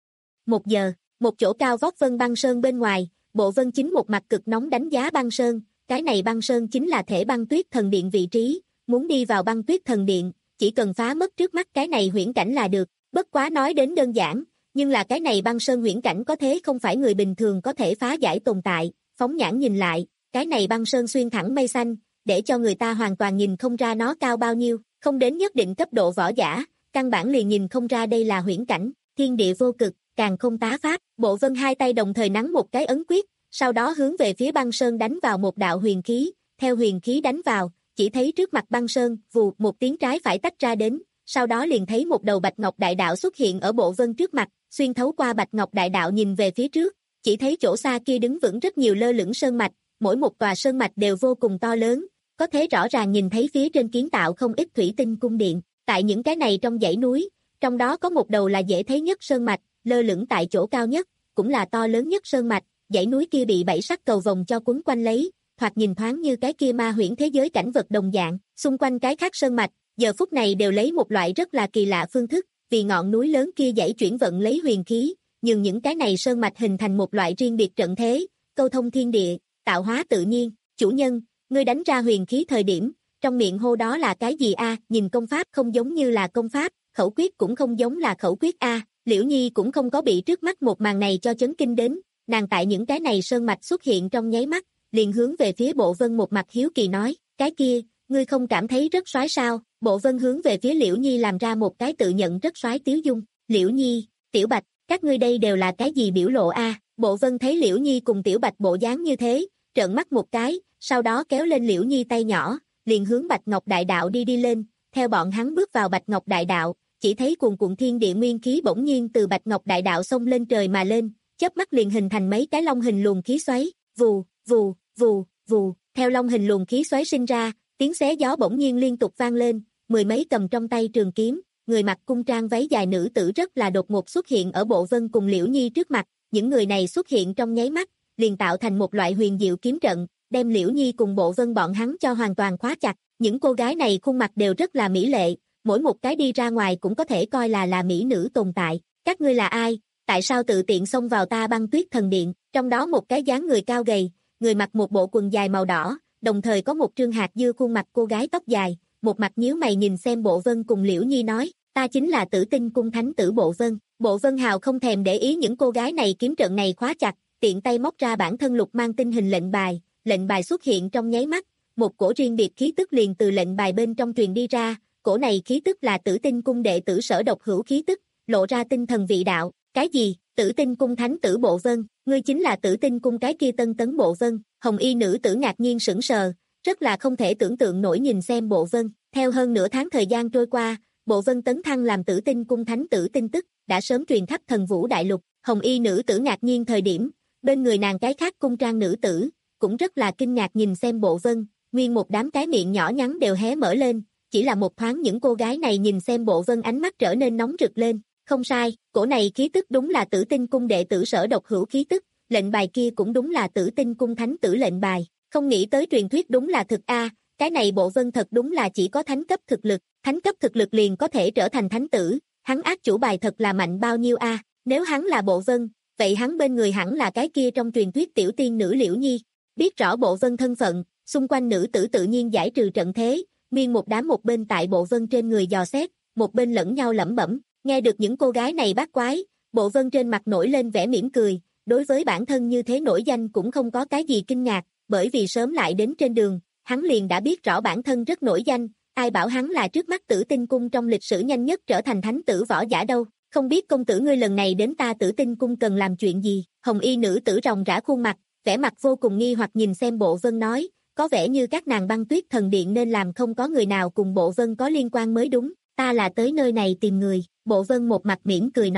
Một giờ, một chỗ cao vóc Vân băng sơn bên ngoài, Bộ Vân chính một mặt cực nóng đánh giá băng sơn, cái này băng sơn chính là thể băng tuyết thần điện vị trí, muốn đi vào băng tuyết thần điện, chỉ cần phá mất trước mắt cái này huyễn cảnh là được, bất quá nói đến đơn giản, nhưng là cái này băng sơn huyễn cảnh có thế không phải người bình thường có thể phá giải tồn tại, phóng nhãn nhìn lại, cái này băng sơn xuyên thẳng mây xanh, để cho người ta hoàn toàn nhìn không ra nó cao bao nhiêu, không đến nhất định cấp độ võ giả, căn bản liền nhìn không ra đây là huyễn cảnh, thiên địa vô cực, càng không tá pháp, Bộ Vân hai tay đồng thời nắn một cái ấn quyết, sau đó hướng về phía băng sơn đánh vào một đạo huyền khí, theo huyền khí đánh vào, chỉ thấy trước mặt băng sơn, vù một tiếng trái phải tách ra đến, sau đó liền thấy một đầu Bạch Ngọc Đại Đạo xuất hiện ở Bộ Vân trước mặt, xuyên thấu qua Bạch Ngọc Đại Đạo nhìn về phía trước, chỉ thấy chỗ xa kia đứng vững rất nhiều lơ lửng sơn mạch, mỗi một tòa sơn mạch đều vô cùng to lớn, có thể rõ ràng nhìn thấy phía trên kiến tạo không ít thủy tinh cung điện, tại những cái này trong dãy núi, trong đó có một đầu là dễ thấy nhất sơn mạch, lơ lửng tại chỗ cao nhất, cũng là to lớn nhất sơn mạch, dãy núi kia bị bảy sắc cầu vòng cho quấn quanh lấy, thoạt nhìn thoáng như cái kia ma huyễn thế giới cảnh vật đồng dạng, xung quanh cái khác sơn mạch, giờ phút này đều lấy một loại rất là kỳ lạ phương thức, vì ngọn núi lớn kia dãy chuyển vận lấy huyền khí, nhưng những cái này sơn mạch hình thành một loại riêng biệt trận thế, câu thông thiên địa, tạo hóa tự nhiên, chủ nhân, ngươi đánh ra huyền khí thời điểm, trong miệng hô đó là cái gì a? Nhìn công pháp không giống như là công pháp, khẩu quyết cũng không giống là khẩu quyết a. Liễu Nhi cũng không có bị trước mắt một màn này cho chấn kinh đến, nàng tại những cái này sơn mạch xuất hiện trong nháy mắt, liền hướng về phía Bộ Vân một mặt hiếu kỳ nói, cái kia, ngươi không cảm thấy rất soái sao? Bộ Vân hướng về phía Liễu Nhi làm ra một cái tự nhận rất soái tiếu dung, Liễu Nhi, Tiểu Bạch, các ngươi đây đều là cái gì biểu lộ a? Bộ Vân thấy Liễu Nhi cùng Tiểu Bạch bộ dáng như thế, trợn mắt một cái, sau đó kéo lên Liễu Nhi tay nhỏ, liền hướng Bạch Ngọc Đại Đạo đi đi lên, theo bọn hắn bước vào Bạch Ngọc Đại Đạo, chỉ thấy cuồn cuộn thiên địa nguyên khí bỗng nhiên từ Bạch Ngọc Đại Đạo xông lên trời mà lên, chớp mắt liền hình thành mấy cái long hình luồng khí xoáy, vù, vù, vù, vù, theo long hình luồng khí xoáy sinh ra, tiếng xé gió bỗng nhiên liên tục vang lên, mười mấy cầm trong tay trường kiếm, người mặc cung trang váy dài nữ tử rất là đột ngột xuất hiện ở Bộ Vân cùng Liễu Nhi trước mặt, những người này xuất hiện trong nháy mắt, liền tạo thành một loại huyền diệu kiếm trận, đem Liễu Nhi cùng Bộ Vân bọn hắn cho hoàn toàn khóa chặt, những cô gái này khuôn mặt đều rất là mỹ lệ, mỗi một cái đi ra ngoài cũng có thể coi là là mỹ nữ tồn tại, các ngươi là ai, tại sao tự tiện xông vào ta băng tuyết thần điện, trong đó một cái dáng người cao gầy, người mặc một bộ quần dài màu đỏ, đồng thời có một trương hạt dưa khuôn mặt cô gái tóc dài, một mặt nhíu mày nhìn xem Bộ Vân cùng Liễu Nhi nói, ta chính là Tử Tinh cung thánh tử Bộ Vân. Bộ Vân hào không thèm để ý những cô gái này kiếm trận này khóa chặt, tiện tay móc ra bản thân lục mang tinh hình lệnh bài, lệnh bài xuất hiện trong nháy mắt, một cổ riêng biệt khí tức liền từ lệnh bài bên trong truyền đi ra, cổ này khí tức là Tử Tinh cung đệ tử Sở Độc Hữu khí tức, lộ ra tinh thần vị đạo, cái gì? Tử Tinh cung thánh tử Bộ Vân, ngươi chính là Tử Tinh cung cái kia Tân Tấn Bộ Vân? Hồng y nữ tử ngạc nhiên sững sờ, rất là không thể tưởng tượng nổi nhìn xem Bộ Vân, theo hơn nửa tháng thời gian trôi qua, Bộ Vân tấn thăng làm Tử Tinh cung thánh tử tin tức, đã sớm truyền khắp Thần Vũ đại lục, Hồng y nữ tử ngạc nhiên thời điểm, bên người nàng cái khác cung trang nữ tử, cũng rất là kinh ngạc nhìn xem Bộ Vân, nguyên một đám cái miệng nhỏ nhắn đều hé mở lên, chỉ là một thoáng những cô gái này nhìn xem Bộ Vân ánh mắt trở nên nóng rực lên, không sai, cổ này khí tức đúng là Tử Tinh cung đệ tử Sở Độc Hữu khí tức, lệnh bài kia cũng đúng là Tử Tinh cung thánh tử lệnh bài, không nghĩ tới truyền thuyết đúng là thực a, cái này Bộ Vân thật đúng là chỉ có thánh cấp thực lực, thánh cấp thực lực liền có thể trở thành thánh tử, hắn ác chủ bài thật là mạnh bao nhiêu a, nếu hắn là Bộ Vân, vậy hắn bên người hẳn là cái kia trong truyền thuyết tiểu tiên nữ Liễu Nhi, biết rõ Bộ Vân thân phận, xung quanh nữ tử tự nhiên giải trừ trận thế, nguyên một đám một bên tại Bộ Vân trên người dò xét, một bên lẫn nhau lẩm bẩm, nghe được những cô gái này bát quái, Bộ Vân trên mặt nổi lên vẻ mỉm cười, đối với bản thân như thế nổi danh cũng không có cái gì kinh ngạc, bởi vì sớm lại đến trên đường, hắn liền đã biết rõ bản thân rất nổi danh, ai bảo hắn là trước mắt Tử Tinh cung trong lịch sử nhanh nhất trở thành thánh tử võ giả đâu, không biết công tử ngươi lần này đến ta Tử Tinh cung cần làm chuyện gì, hồng y nữ tử ròng rã khuôn mặt, vẻ mặt vô cùng nghi hoặc nhìn xem Bộ Vân nói, có vẻ như các nàng băng tuyết thần điện nên làm không có người nào cùng Bộ Vân có liên quan mới đúng, ta là tới nơi này tìm người, Bộ Vân một mặt mỉm cười nói,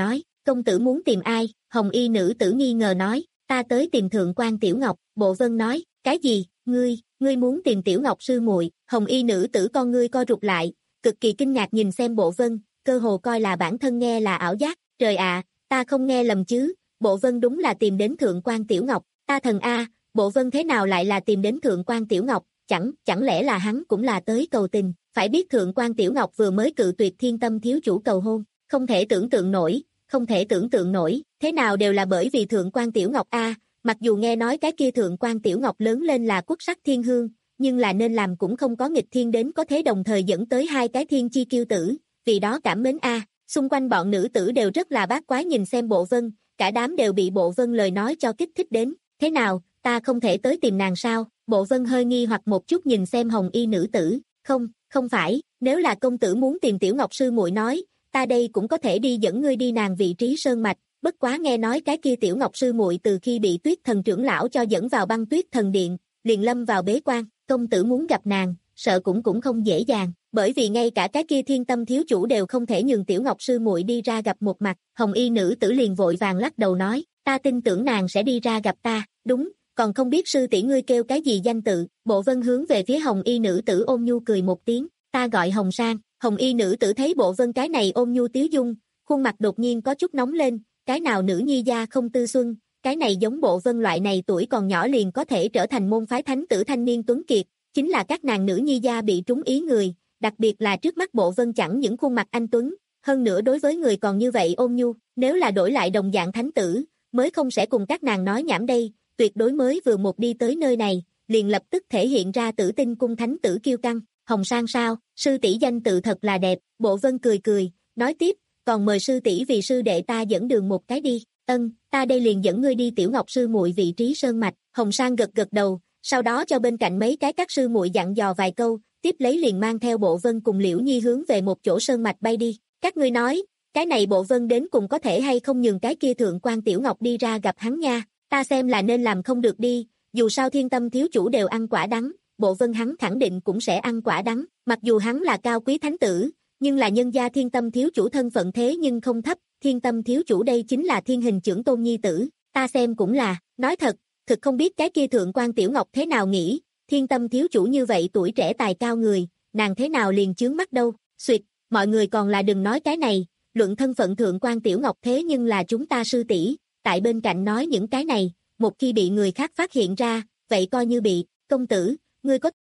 công tử muốn tìm ai? Hồng y nữ tử nghi ngờ nói, ta tới tìm thượng quan Tiểu Ngọc. Bộ Vân nói, cái gì, ngươi, ngươi muốn tìm Tiểu Ngọc sư muội? Hồng y nữ tử con ngươi co rụt lại, cực kỳ kinh ngạc nhìn xem Bộ Vân, cơ hồ coi là bản thân nghe là ảo giác. Trời ạ, ta không nghe lầm chứ? Bộ Vân đúng là tìm đến thượng quan Tiểu Ngọc. Ta thần a, Bộ Vân thế nào lại là tìm đến thượng quan Tiểu Ngọc? Chẳng, chẳng lẽ là hắn cũng là tới cầu tình? Phải biết thượng quan Tiểu Ngọc vừa mới cự tuyệt Thiên Tâm thiếu chủ cầu hôn, không thể tưởng tượng nổi, không thể tưởng tượng nổi, thế nào đều là bởi vì thượng quan Tiểu Ngọc a. Mặc dù nghe nói cái kia thượng quan Tiểu Ngọc lớn lên là quốc sắc thiên hương, nhưng là nên làm cũng không có nghịch thiên đến có thể đồng thời dẫn tới hai cái thiên chi kiêu tử, vì đó cảm mến a. Xung quanh bọn nữ tử đều rất là bát quái nhìn xem Bộ Vân, cả đám đều bị Bộ Vân lời nói cho kích thích đến. Thế nào, ta không thể tới tìm nàng sao? Bộ Vân hơi nghi hoặc một chút nhìn xem hồng y nữ tử. Không, không phải, nếu là công tử muốn tìm Tiểu Ngọc sư muội nói, ta đây cũng có thể đi dẫn ngươi đi nàng vị trí sơn mạch. Bất quá nghe nói cái kia Tiểu Ngọc sư muội từ khi bị Tuyết Thần trưởng lão cho dẫn vào Băng Tuyết Thần điện, liền lâm vào bế quan. Công tử muốn gặp nàng, sợ cũng cũng không dễ dàng, bởi vì ngay cả cái kia Thiên Tâm thiếu chủ đều không thể nhường Tiểu Ngọc sư muội đi ra gặp một mặt. Hồng y nữ tử liền vội vàng lắc đầu nói, ta tin tưởng nàng sẽ đi ra gặp ta. Đúng, còn không biết sư tỷ ngươi kêu cái gì danh tự? Bộ Vân hướng về phía hồng y nữ tử ôn nhu cười một tiếng, ta gọi Hồng Sang. Hồng y nữ tử thấy Bộ Vân cái này ôn nhu tiếu dung, khuôn mặt đột nhiên có chút nóng lên, cái nào nữ nhi gia không tư xuân, cái này giống Bộ Vân loại này tuổi còn nhỏ liền có thể trở thành môn phái thánh tử thanh niên tuấn kiệt, chính là các nàng nữ nhi gia bị trúng ý người, đặc biệt là trước mắt Bộ Vân chẳng những khuôn mặt anh tuấn, hơn nữa đối với người còn như vậy ôn nhu, nếu là đổi lại đồng dạng thánh tử, mới không sẽ cùng các nàng nói nhảm đây, tuyệt đối mới vừa một đi tới nơi này, liền lập tức thể hiện ra Tử Tinh cung thánh tử kiêu căng. Hồng Sang sao, sư tỷ danh tự thật là đẹp. Bộ Vân cười cười, nói tiếp, còn mời sư tỷ vì sư đệ ta dẫn đường một cái đi. Ân, ta đây liền dẫn ngươi đi Tiểu Ngọc sư muội vị trí sơn mạch. Hồng Sang gật gật đầu, sau đó cho bên cạnh mấy cái các sư muội dặn dò vài câu, tiếp lấy liền mang theo Bộ Vân cùng Liễu Nhi hướng về một chỗ sơn mạch bay đi. Các ngươi nói, cái này Bộ Vân đến cùng có thể hay không nhường cái kia thượng quan Tiểu Ngọc đi ra gặp hắn nha, ta xem là nên làm không được đi, dù sao Thiên Tâm thiếu chủ đều ăn quả đắng, Bộ Vân hắn khẳng định cũng sẽ ăn quả đắng, mặc dù hắn là cao quý thánh tử, nhưng là nhân gia Thiên Tâm thiếu chủ thân phận thế nhưng không thấp, Thiên Tâm thiếu chủ đây chính là thiên hình trưởng tôn nhi tử, ta xem cũng là, nói thật, thực không biết cái kia thượng quan Tiểu Ngọc thế nào nghĩ, Thiên Tâm thiếu chủ như vậy tuổi trẻ tài cao người, nàng thế nào liền chướng mắt đâu, xuyệt, mọi người còn là đừng nói cái này, luận thân phận thượng quan Tiểu Ngọc thế nhưng là chúng ta sư tỷ, tại bên cạnh nói những cái này, một khi bị người khác phát hiện ra, vậy coi như bị, công tử, ngươi có.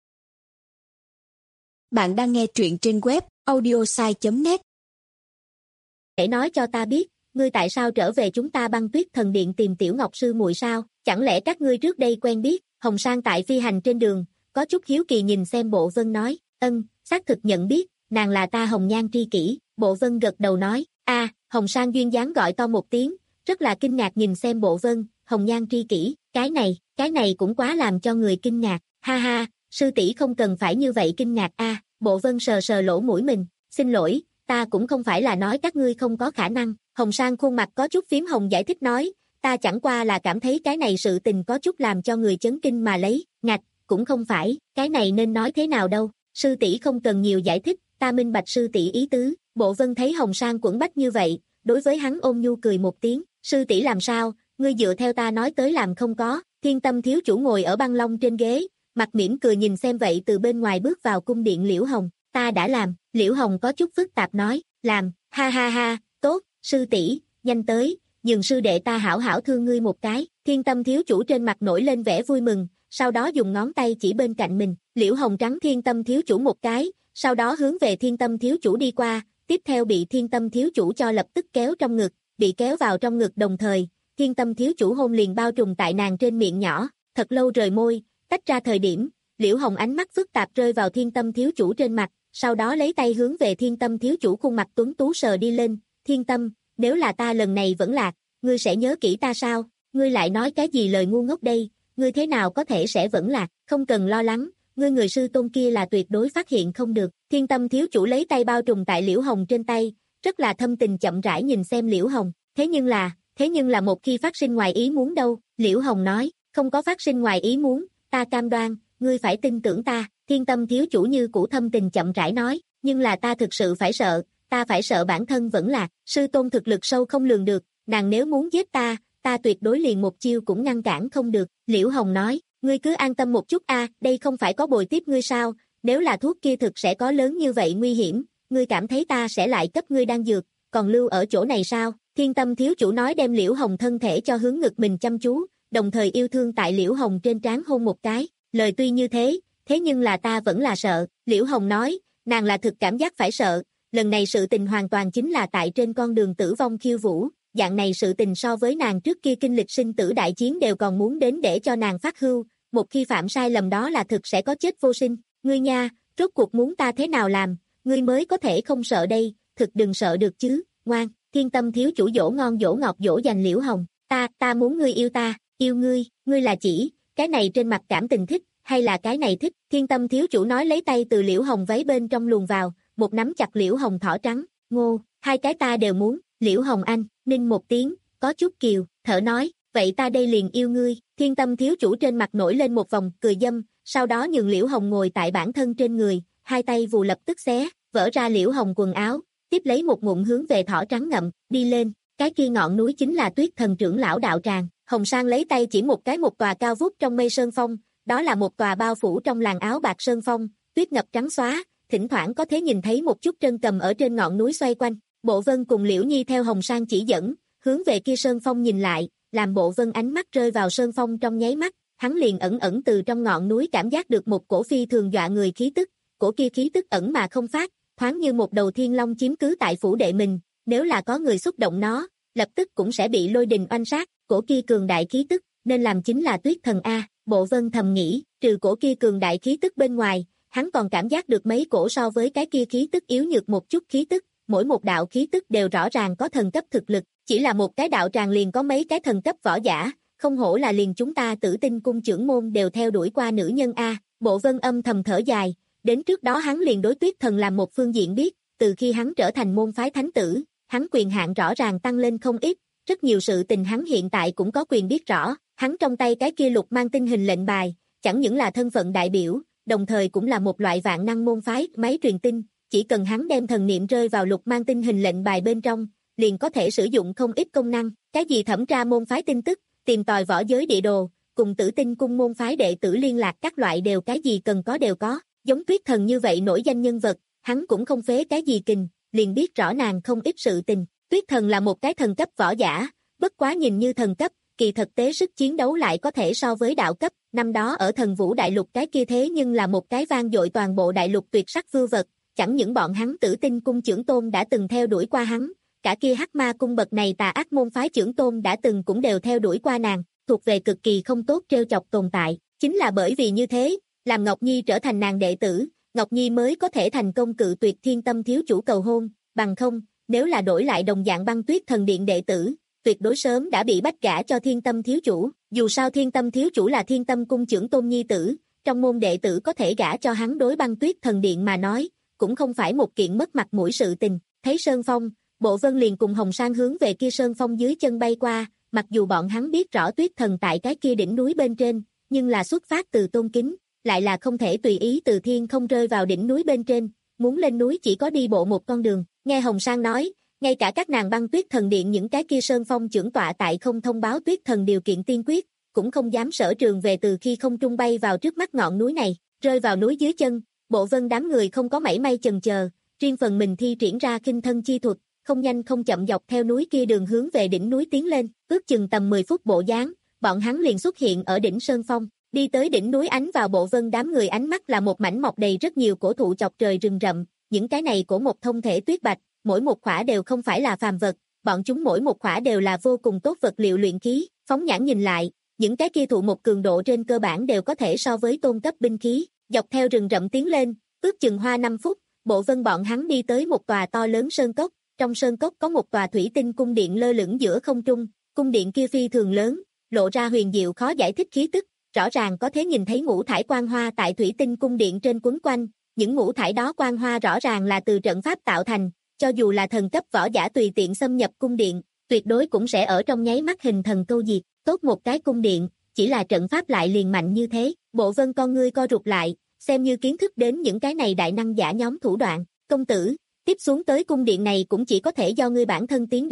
Bạn đang nghe truyện trên web audiosai chấm net. Để nói cho ta biết, ngươi tại sao trở về chúng ta Băng Tuyết Thần điện tìm Tiểu Ngọc sư muội sao, chẳng lẽ các ngươi trước đây quen biết? Hồng Sang tại phi hành trên đường, có chút hiếu kỳ nhìn xem Bộ Vân nói, ân, xác thực nhận biết, nàng là ta Hồng Nhan tri kỷ. Bộ Vân gật đầu nói, a, Hồng Sang duyên dáng gọi to một tiếng, rất là kinh ngạc nhìn xem Bộ Vân, Hồng Nhan tri kỷ, cái này, cái này cũng quá làm cho người kinh ngạc, ha ha, sư tỷ không cần phải như vậy kinh ngạc a. Bộ Vân sờ sờ lỗ mũi mình, xin lỗi, ta cũng không phải là nói các ngươi không có khả năng. Hồng Sang khuôn mặt có chút phím hồng giải thích nói, ta chẳng qua là cảm thấy cái này sự tình có chút làm cho người chấn kinh mà lấy, ngạch, cũng không phải, cái này nên nói thế nào đâu, sư tỷ không cần nhiều giải thích, ta minh bạch sư tỷ ý tứ. Bộ Vân thấy Hồng Sang quẫn bách như vậy, đối với hắn ôn nhu cười một tiếng, sư tỷ làm sao, ngươi dựa theo ta nói tới làm không có. Thiên Tâm thiếu chủ ngồi ở băng long trên ghế, mặt mỉm cười nhìn xem vậy từ bên ngoài bước vào cung điện Liễu Hồng, ta đã làm. Liễu Hồng có chút phức tạp nói, làm, ha ha ha, tốt, sư tỷ, nhanh tới, nhường sư đệ ta hảo hảo thương ngươi một cái. Thiên Tâm thiếu chủ trên mặt nổi lên vẻ vui mừng, sau đó dùng ngón tay chỉ bên cạnh mình. Liễu Hồng trắng Thiên Tâm thiếu chủ một cái, sau đó hướng về Thiên Tâm thiếu chủ đi qua, tiếp theo bị Thiên Tâm thiếu chủ cho lập tức kéo trong ngực, bị kéo vào trong ngực đồng thời, Thiên Tâm thiếu chủ hôn liền bao trùm tại nàng trên miệng nhỏ, thật lâu rời môi, tách ra thời điểm, Liễu Hồng ánh mắt phức tạp rơi vào Thiên Tâm thiếu chủ trên mặt, sau đó lấy tay hướng về Thiên Tâm thiếu chủ khuôn mặt tuấn tú sờ đi lên, Thiên Tâm, nếu là ta lần này vẫn lạc, ngươi sẽ nhớ kỹ ta sao, ngươi lại nói cái gì lời ngu ngốc đây, ngươi thế nào có thể sẽ vẫn lạc, không cần lo lắng, ngươi người sư tôn kia là tuyệt đối phát hiện không được. Thiên Tâm thiếu chủ lấy tay bao trùm tại Liễu Hồng trên tay, rất là thâm tình chậm rãi nhìn xem Liễu Hồng, thế nhưng là, thế nhưng là một khi phát sinh ngoài ý muốn đâu, Liễu Hồng nói, không có phát sinh ngoài ý muốn, ta cam đoan, ngươi phải tin tưởng ta. Thiên Tâm thiếu chủ như cũ thâm tình chậm rãi nói, nhưng là ta thực sự phải sợ, ta phải sợ bản thân vẫn lạc, sư tôn thực lực sâu không lường được, nàng nếu muốn giết ta, ta tuyệt đối liền một chiêu cũng ngăn cản không được. Liễu Hồng nói, ngươi cứ an tâm một chút a, đây không phải có bồi tiếp ngươi sao, nếu là thuốc kia thực sẽ có lớn như vậy nguy hiểm, ngươi cảm thấy ta sẽ lại cấp ngươi đan dược, còn lưu ở chỗ này sao? Thiên Tâm thiếu chủ nói đem Liễu Hồng thân thể cho hướng ngực mình chăm chú, đồng thời yêu thương tại Liễu Hồng trên trán hôn một cái, lời tuy như thế, thế nhưng là ta vẫn là sợ. Liễu Hồng nói, nàng là thực cảm giác phải sợ, lần này sự tình hoàn toàn chính là tại trên con đường tử vong khiêu vũ, dạng này sự tình so với nàng trước kia kinh lịch sinh tử đại chiến đều còn muốn đến để cho nàng phát hưu, một khi phạm sai lầm đó là thực sẽ có chết vô sinh. Ngươi nha, rốt cuộc muốn ta thế nào làm, ngươi mới có thể không sợ đây, thực đừng sợ được chứ, ngoan. Thiên Tâm thiếu chủ dỗ ngon dỗ ngọt dỗ dành Liễu Hồng, ta, ta muốn ngươi yêu ta, yêu ngươi, ngươi là chỉ, cái này trên mặt cảm tình thích, hay là cái này thích? Thiên Tâm thiếu chủ nói lấy tay từ Liễu Hồng váy bên trong luồn vào, một nắm chặt Liễu Hồng thỏ trắng, ngô, hai cái ta đều muốn. Liễu Hồng Anh, ninh một tiếng, có chút kiều, thở nói, vậy ta đây liền yêu ngươi. Thiên Tâm thiếu chủ trên mặt nổi lên một vòng cười dâm, sau đó nhường Liễu Hồng ngồi tại bản thân trên người, hai tay vù lập tức xé, vỡ ra Liễu Hồng quần áo, tiếp lấy một ngụm hướng về thỏ trắng ngậm, đi lên, cái kia ngọn núi chính là Tuyết Thần trưởng lão đạo tràng. Hồng Sang lấy tay chỉ một cái một tòa cao vút trong mây sơn phong, đó là một tòa bao phủ trong làn áo bạc sơn phong, tuyết ngập trắng xóa, thỉnh thoảng có thể nhìn thấy một chút trân cầm ở trên ngọn núi xoay quanh. Bộ Vân cùng Liễu Nhi theo Hồng Sang chỉ dẫn, hướng về kia sơn phong nhìn lại, làm Bộ Vân ánh mắt rơi vào sơn phong trong nháy mắt, hắn liền ẩn ẩn từ trong ngọn núi cảm giác được một cổ phi thường dọa người khí tức, cổ kia khí tức ẩn mà không phát, thoáng như một đầu thiên long chiếm cứ tại phủ đệ mình, nếu là có người xúc động nó, lập tức cũng sẽ bị lôi đình oanh sát, cổ kia cường đại khí tức, nên làm chính là Tuyết Thần a. Bộ Vân thầm nghĩ, trừ cổ kia cường đại khí tức bên ngoài, hắn còn cảm giác được mấy cổ so với cái kia khí tức yếu nhược một chút khí tức, mỗi một đạo khí tức đều rõ ràng có thần cấp thực lực, chỉ là một cái đạo tràng liền có mấy cái thần cấp võ giả, không hổ là liền chúng ta Tử Tinh cung trưởng môn đều theo đuổi qua nữ nhân a. Bộ Vân âm thầm thở dài, đến trước đó hắn liền đối Tuyết Thần làm một phương diện biết, từ khi hắn trở thành môn phái thánh tử, hắn quyền hạn rõ ràng tăng lên không ít, rất nhiều sự tình hắn hiện tại cũng có quyền biết rõ, hắn trong tay cái kia lục mang tinh hình lệnh bài, chẳng những là thân phận đại biểu, đồng thời cũng là một loại vạn năng môn phái máy truyền tin, chỉ cần hắn đem thần niệm rơi vào lục mang tinh hình lệnh bài bên trong, liền có thể sử dụng không ít công năng, cái gì thẩm tra môn phái tin tức, tìm tòi võ giới địa đồ, cùng Tử Tinh cung môn phái đệ tử liên lạc các loại đều cái gì cần có đều có, giống Tuyết Thần như vậy nổi danh nhân vật, hắn cũng không phế cái gì kình, liền biết rõ nàng không ít sự tình. Tuyết Thần là một cái thần cấp võ giả, bất quá nhìn như thần cấp, kỳ thực tế sức chiến đấu lại có thể so với đạo cấp, năm đó ở Thần Vũ đại lục cái kia thế nhưng là một cái vang dội toàn bộ đại lục tuyệt sắc vưu vật, chẳng những bọn hắn Tử Tinh cung trưởng tôn đã từng theo đuổi qua hắn, cả kia Hắc Ma cung bậc này tà ác môn phái trưởng tôn đã từng cũng đều theo đuổi qua nàng, thuộc về cực kỳ không tốt trêu chọc tồn tại, chính là bởi vì như thế, làm Ngọc Nhi trở thành nàng đệ tử, Ngọc Nhi mới có thể thành công cự tuyệt Thiên Tâm thiếu chủ cầu hôn, bằng không, nếu là đổi lại đồng dạng Băng Tuyết thần điện đệ tử, tuyệt đối sớm đã bị bách gả cho Thiên Tâm thiếu chủ, dù sao Thiên Tâm thiếu chủ là Thiên Tâm cung trưởng tôn nhi tử, trong môn đệ tử có thể gả cho hắn đối Băng Tuyết thần điện mà nói, cũng không phải một kiện mất mặt mũi sự tình. Thấy Sơn Phong, Bộ Vân liền cùng Hồng Sang hướng về kia Sơn Phong dưới chân bay qua, mặc dù bọn hắn biết rõ Tuyết Thần tại cái kia đỉnh núi bên trên, nhưng là xuất phát từ tôn kính, lại là không thể tùy ý từ thiên không rơi vào đỉnh núi bên trên, muốn lên núi chỉ có đi bộ một con đường. Nghe Hồng Sang nói, ngay cả các nàng Băng Tuyết thần điện những cái kia Sơn Phong trưởng tọa tại không thông báo Tuyết Thần điều kiện tiên quyết, cũng không dám sở trường về từ khi không trung bay vào trước mắt ngọn núi này, rơi vào núi dưới chân, Bộ Vân đám người không có mảy may chần chờ, riêng phần mình thi triển ra khinh thân chi thuật, không nhanh không chậm dọc theo núi kia đường hướng về đỉnh núi tiến lên, ước chừng tầm mười phút bộ dáng, bọn hắn liền xuất hiện ở đỉnh Sơn Phong, đi tới đỉnh núi ánh vào Bộ Vân đám người ánh mắt là một mảnh mọc đầy rất nhiều cổ thụ chọc trời rừng rậm, những cái này cổ một thông thể tuyết bạch, mỗi một khỏa đều không phải là phàm vật, bọn chúng mỗi một khỏa đều là vô cùng tốt vật liệu luyện khí, phóng nhãn nhìn lại, những cái kia thụ một cường độ trên cơ bản đều có thể so với tôn cấp binh khí, dọc theo rừng rậm tiến lên, ước chừng hoa năm phút, Bộ Vân bọn hắn đi tới một tòa to lớn sơn cốc, trong sơn cốc có một tòa thủy tinh cung điện lơ lửng giữa không trung, cung điện kia phi thường lớn, lộ ra huyền diệu khó giải thích khí tức, rõ ràng có thể nhìn thấy ngũ thải quang hoa tại thủy tinh cung điện trên quấn quanh, những ngũ thải đó quang hoa rõ ràng là từ trận pháp tạo thành, cho dù là thần cấp võ giả tùy tiện xâm nhập cung điện, tuyệt đối cũng sẽ ở trong nháy mắt hình thần câu diệt, tốt một cái cung điện, chỉ là trận pháp lại liền mạnh như thế. Bộ Vân con ngươi co rụt lại, xem như kiến thức đến những cái này đại năng giả nhóm thủ đoạn. Công tử, tiếp xuống tới cung điện này cũng chỉ có thể do ngươi bản thân tiến đến,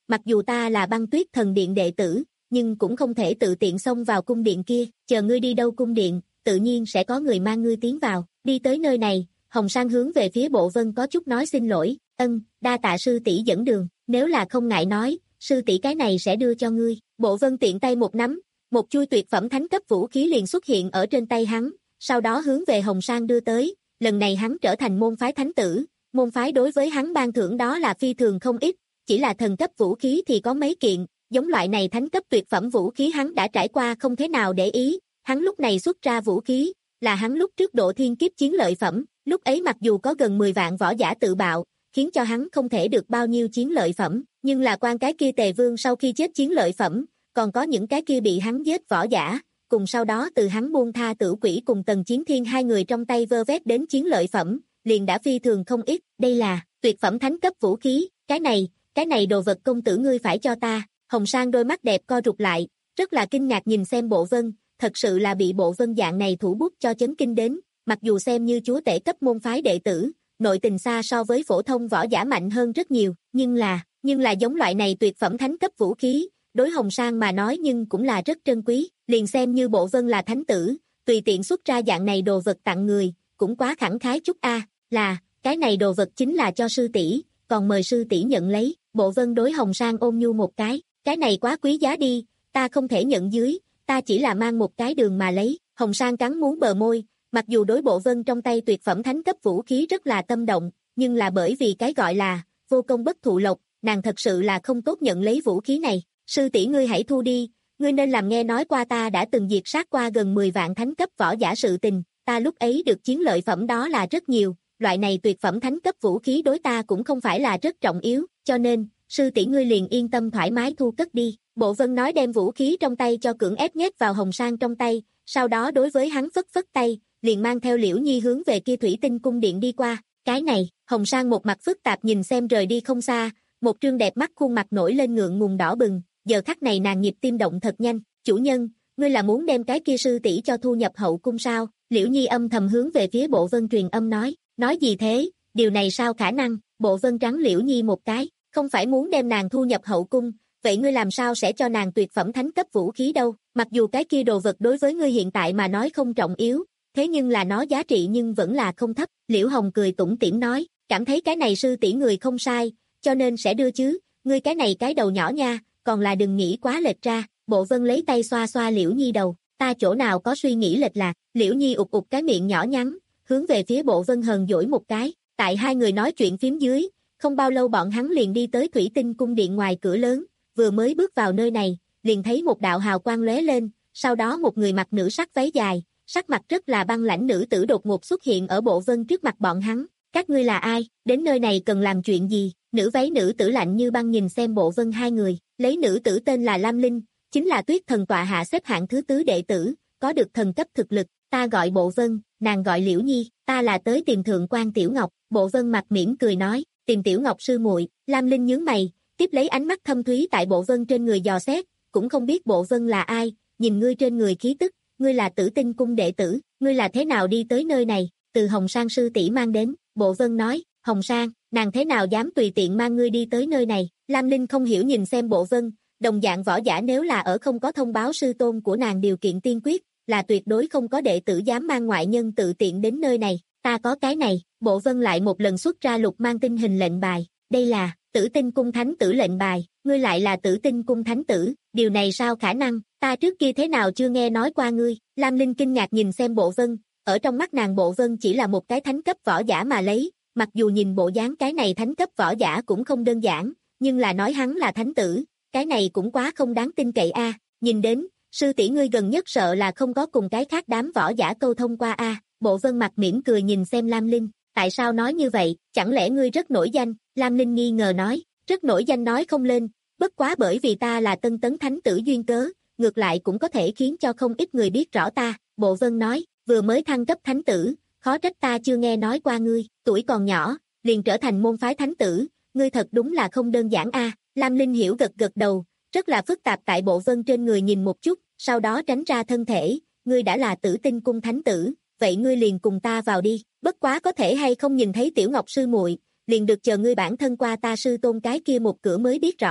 mặc dù ta là Băng Tuyết Thần Điện đệ tử, nhưng cũng không thể tự tiện xông vào cung điện kia, chờ ngươi đi đâu cung điện, tự nhiên sẽ có người mang ngươi tiến vào. Đi tới nơi này, Hồng Sang hướng về phía Bộ Vân có chút nói xin lỗi, ân, đa tạ sư tỷ dẫn đường, nếu là không ngại nói, sư tỷ cái này sẽ đưa cho ngươi. Bộ Vân tiện tay một nắm, một chuôi tuyệt phẩm thánh cấp vũ khí liền xuất hiện ở trên tay hắn, sau đó hướng về Hồng Sang đưa tới, lần này hắn trở thành môn phái thánh tử, môn phái đối với hắn ban thưởng đó là phi thường không ít, chỉ là thần cấp vũ khí thì có mấy kiện, giống loại này thánh cấp tuyệt phẩm vũ khí hắn đã trải qua không thế nào để ý, hắn lúc này xuất ra vũ khí, là hắn lúc trước độ thiên kiếp chiến lợi phẩm, lúc ấy mặc dù có gần mười vạn võ giả tự bạo, khiến cho hắn không thể được bao nhiêu chiến lợi phẩm, nhưng là quan cái kia Tề Vương sau khi chết chiến lợi phẩm, còn có những cái kia bị hắn giết võ giả, cùng sau đó từ hắn buông tha Tử Quỷ cùng Tần Chiến Thiên hai người trong tay vơ vét đến chiến lợi phẩm, liền đã phi thường không ít, đây là tuyệt phẩm thánh cấp vũ khí, cái này, cái này đồ vật công tử ngươi phải cho ta. Hồng Sang đôi mắt đẹp co rụt lại, rất là kinh ngạc nhìn xem Bộ Vân, thật sự là bị Bộ Vân dạng này thủ bút cho chấn kinh đến, mặc dù xem như chúa tể cấp môn phái đệ tử, nội tình xa so với phổ thông võ giả mạnh hơn rất nhiều, nhưng là, nhưng là giống loại này tuyệt phẩm thánh cấp vũ khí, đối Hồng Sang mà nói nhưng cũng là rất trân quý, liền xem như Bộ Vân là thánh tử, tùy tiện xuất ra dạng này đồ vật tặng người, cũng quá khẳng khái chút a, là, cái này đồ vật chính là cho sư tỷ, còn mời sư tỷ nhận lấy. Bộ Vân đối Hồng Sang ôm nhu một cái, cái này quá quý giá đi, ta không thể nhận dưới, ta chỉ là mang một cái đường mà lấy. Hồng Sang cắn muốn bờ môi, mặc dù đối Bộ Vân trong tay tuyệt phẩm thánh cấp vũ khí rất là tâm động, nhưng là bởi vì cái gọi là vô công bất thụ lộc, nàng thật sự là không tốt nhận lấy vũ khí này. Sư tỷ ngươi hãy thu đi, ngươi nên làm nghe nói qua ta đã từng diệt sát qua gần mười vạn thánh cấp võ giả sự tình, ta lúc ấy được chiến lợi phẩm đó là rất nhiều, loại này tuyệt phẩm thánh cấp vũ khí đối ta cũng không phải là rất trọng yếu, cho nên, sư tỷ ngươi liền yên tâm thoải mái thu cất đi. Bộ Vân nói đem vũ khí trong tay cho cưỡng ép nhét vào Hồng Sang trong tay, sau đó đối với hắn phất phất tay, liền mang theo Liễu Nhi hướng về kia Thủy Tinh cung điện đi qua. Cái này, Hồng Sang một mặt phức tạp nhìn xem rời đi không xa, một trương đẹp mắt khuôn mặt nổi lên ngượng ngùng đỏ bừng, giờ khắc này nàng nhịp tim động thật nhanh, chủ nhân, ngươi là muốn đem cái kia sư tỷ cho thu nhập hậu cung sao? Liễu Nhi âm thầm hướng về phía Bộ Vân truyền âm nói, nói gì thế, điều này sao khả năng? Bộ Vân trắng Liễu Nhi một cái, không phải muốn đem nàng thu nhập hậu cung, vậy ngươi làm sao sẽ cho nàng tuyệt phẩm thánh cấp vũ khí đâu? Mặc dù cái kia đồ vật đối với ngươi hiện tại mà nói không trọng yếu, thế nhưng là nó giá trị nhưng vẫn là không thấp. Liễu Hồng cười tủm tỉm nói, cảm thấy cái này sư tỷ người không sai, cho nên sẽ đưa chứ, ngươi cái này cái đầu nhỏ nha, còn là đừng nghĩ quá lệch ra. Bộ Vân lấy tay xoa xoa Liễu Nhi đầu, ta chỗ nào có suy nghĩ lệch lạc. Liễu Nhi ụt ụt cái miệng nhỏ nhắn, hướng về phía Bộ Vân hờn dỗi một cái. Tại hai người nói chuyện phím dưới, không bao lâu bọn hắn liền đi tới Thủy Tinh cung điện ngoài cửa lớn, vừa mới bước vào nơi này, liền thấy một đạo hào quang lóe lên, sau đó một người mặc nữ sắc váy dài, sắc mặt rất là băng lãnh nữ tử đột ngột xuất hiện ở Bộ Vân trước mặt bọn hắn. Các ngươi là ai, đến nơi này cần làm chuyện gì? Nữ váy nữ tử lạnh như băng nhìn xem Bộ Vân hai người, lấy nữ tử tên là Lam Linh, chính là Tuyết Thần tọa hạ xếp hạng thứ tứ đệ tử, có được thần cấp thực lực. Ta gọi Bộ Vân, nàng gọi Liễu Nhi, ta là tới tìm thượng quan Tiểu Ngọc. Bộ Vân mặt mỉm cười nói, tìm Tiểu Ngọc sư muội. Lam Linh nhướng mày, tiếp lấy ánh mắt thâm thúy tại Bộ Vân trên người dò xét, cũng không biết Bộ Vân là ai, nhìn ngươi trên người khí tức, ngươi là Tử Tinh cung đệ tử, ngươi là thế nào đi tới nơi này? Từ Hồng Sang sư tỷ mang đến. Bộ Vân nói, Hồng Sang, nàng thế nào dám tùy tiện mang ngươi đi tới nơi này? Lam Linh không hiểu nhìn xem Bộ Vân, đồng dạng võ giả nếu là ở không có thông báo sư tôn của nàng điều kiện tiên quyết, là tuyệt đối không có đệ tử dám mang ngoại nhân tự tiện đến nơi này. Ta có cái này. Bộ Vân lại một lần xuất ra lục mang tinh hình lệnh bài, đây là Tử Tinh cung thánh tử lệnh bài, ngươi lại là Tử Tinh cung thánh tử, điều này sao khả năng, ta trước kia thế nào chưa nghe nói qua ngươi? Lam Linh kinh ngạc nhìn xem Bộ Vân, ở trong mắt nàng Bộ Vân chỉ là một cái thánh cấp võ giả mà lấy, mặc dù nhìn bộ dáng cái này thánh cấp võ giả cũng không đơn giản, nhưng là nói hắn là thánh tử, cái này cũng quá không đáng tin cậy a. Nhìn đến, sư tỷ ngươi gần nhất sợ là không có cùng cái khác đám võ giả câu thông qua a. Bộ Vân mặt mỉm cười nhìn xem Lam Linh, tại sao nói như vậy, chẳng lẽ ngươi rất nổi danh? Lam Linh nghi ngờ nói, rất nổi danh nói không lên, bất quá bởi vì ta là tân tấn thánh tử duyên cớ, ngược lại cũng có thể khiến cho không ít người biết rõ ta. Bộ Vân nói, vừa mới thăng cấp thánh tử, khó trách ta chưa nghe nói qua ngươi, tuổi còn nhỏ, liền trở thành môn phái thánh tử, ngươi thật đúng là không đơn giản a. Lam Linh hiểu gật gật đầu, rất là phức tạp tại Bộ Vân trên người nhìn một chút, sau đó tránh ra thân thể, ngươi đã là Tử Tinh cung thánh tử, vậy ngươi liền cùng ta vào đi, bất quá có thể hay không nhìn thấy Tiểu Ngọc sư muội, liền được chờ ngươi bản thân qua ta sư tôn cái kia một cửa mới biết rõ.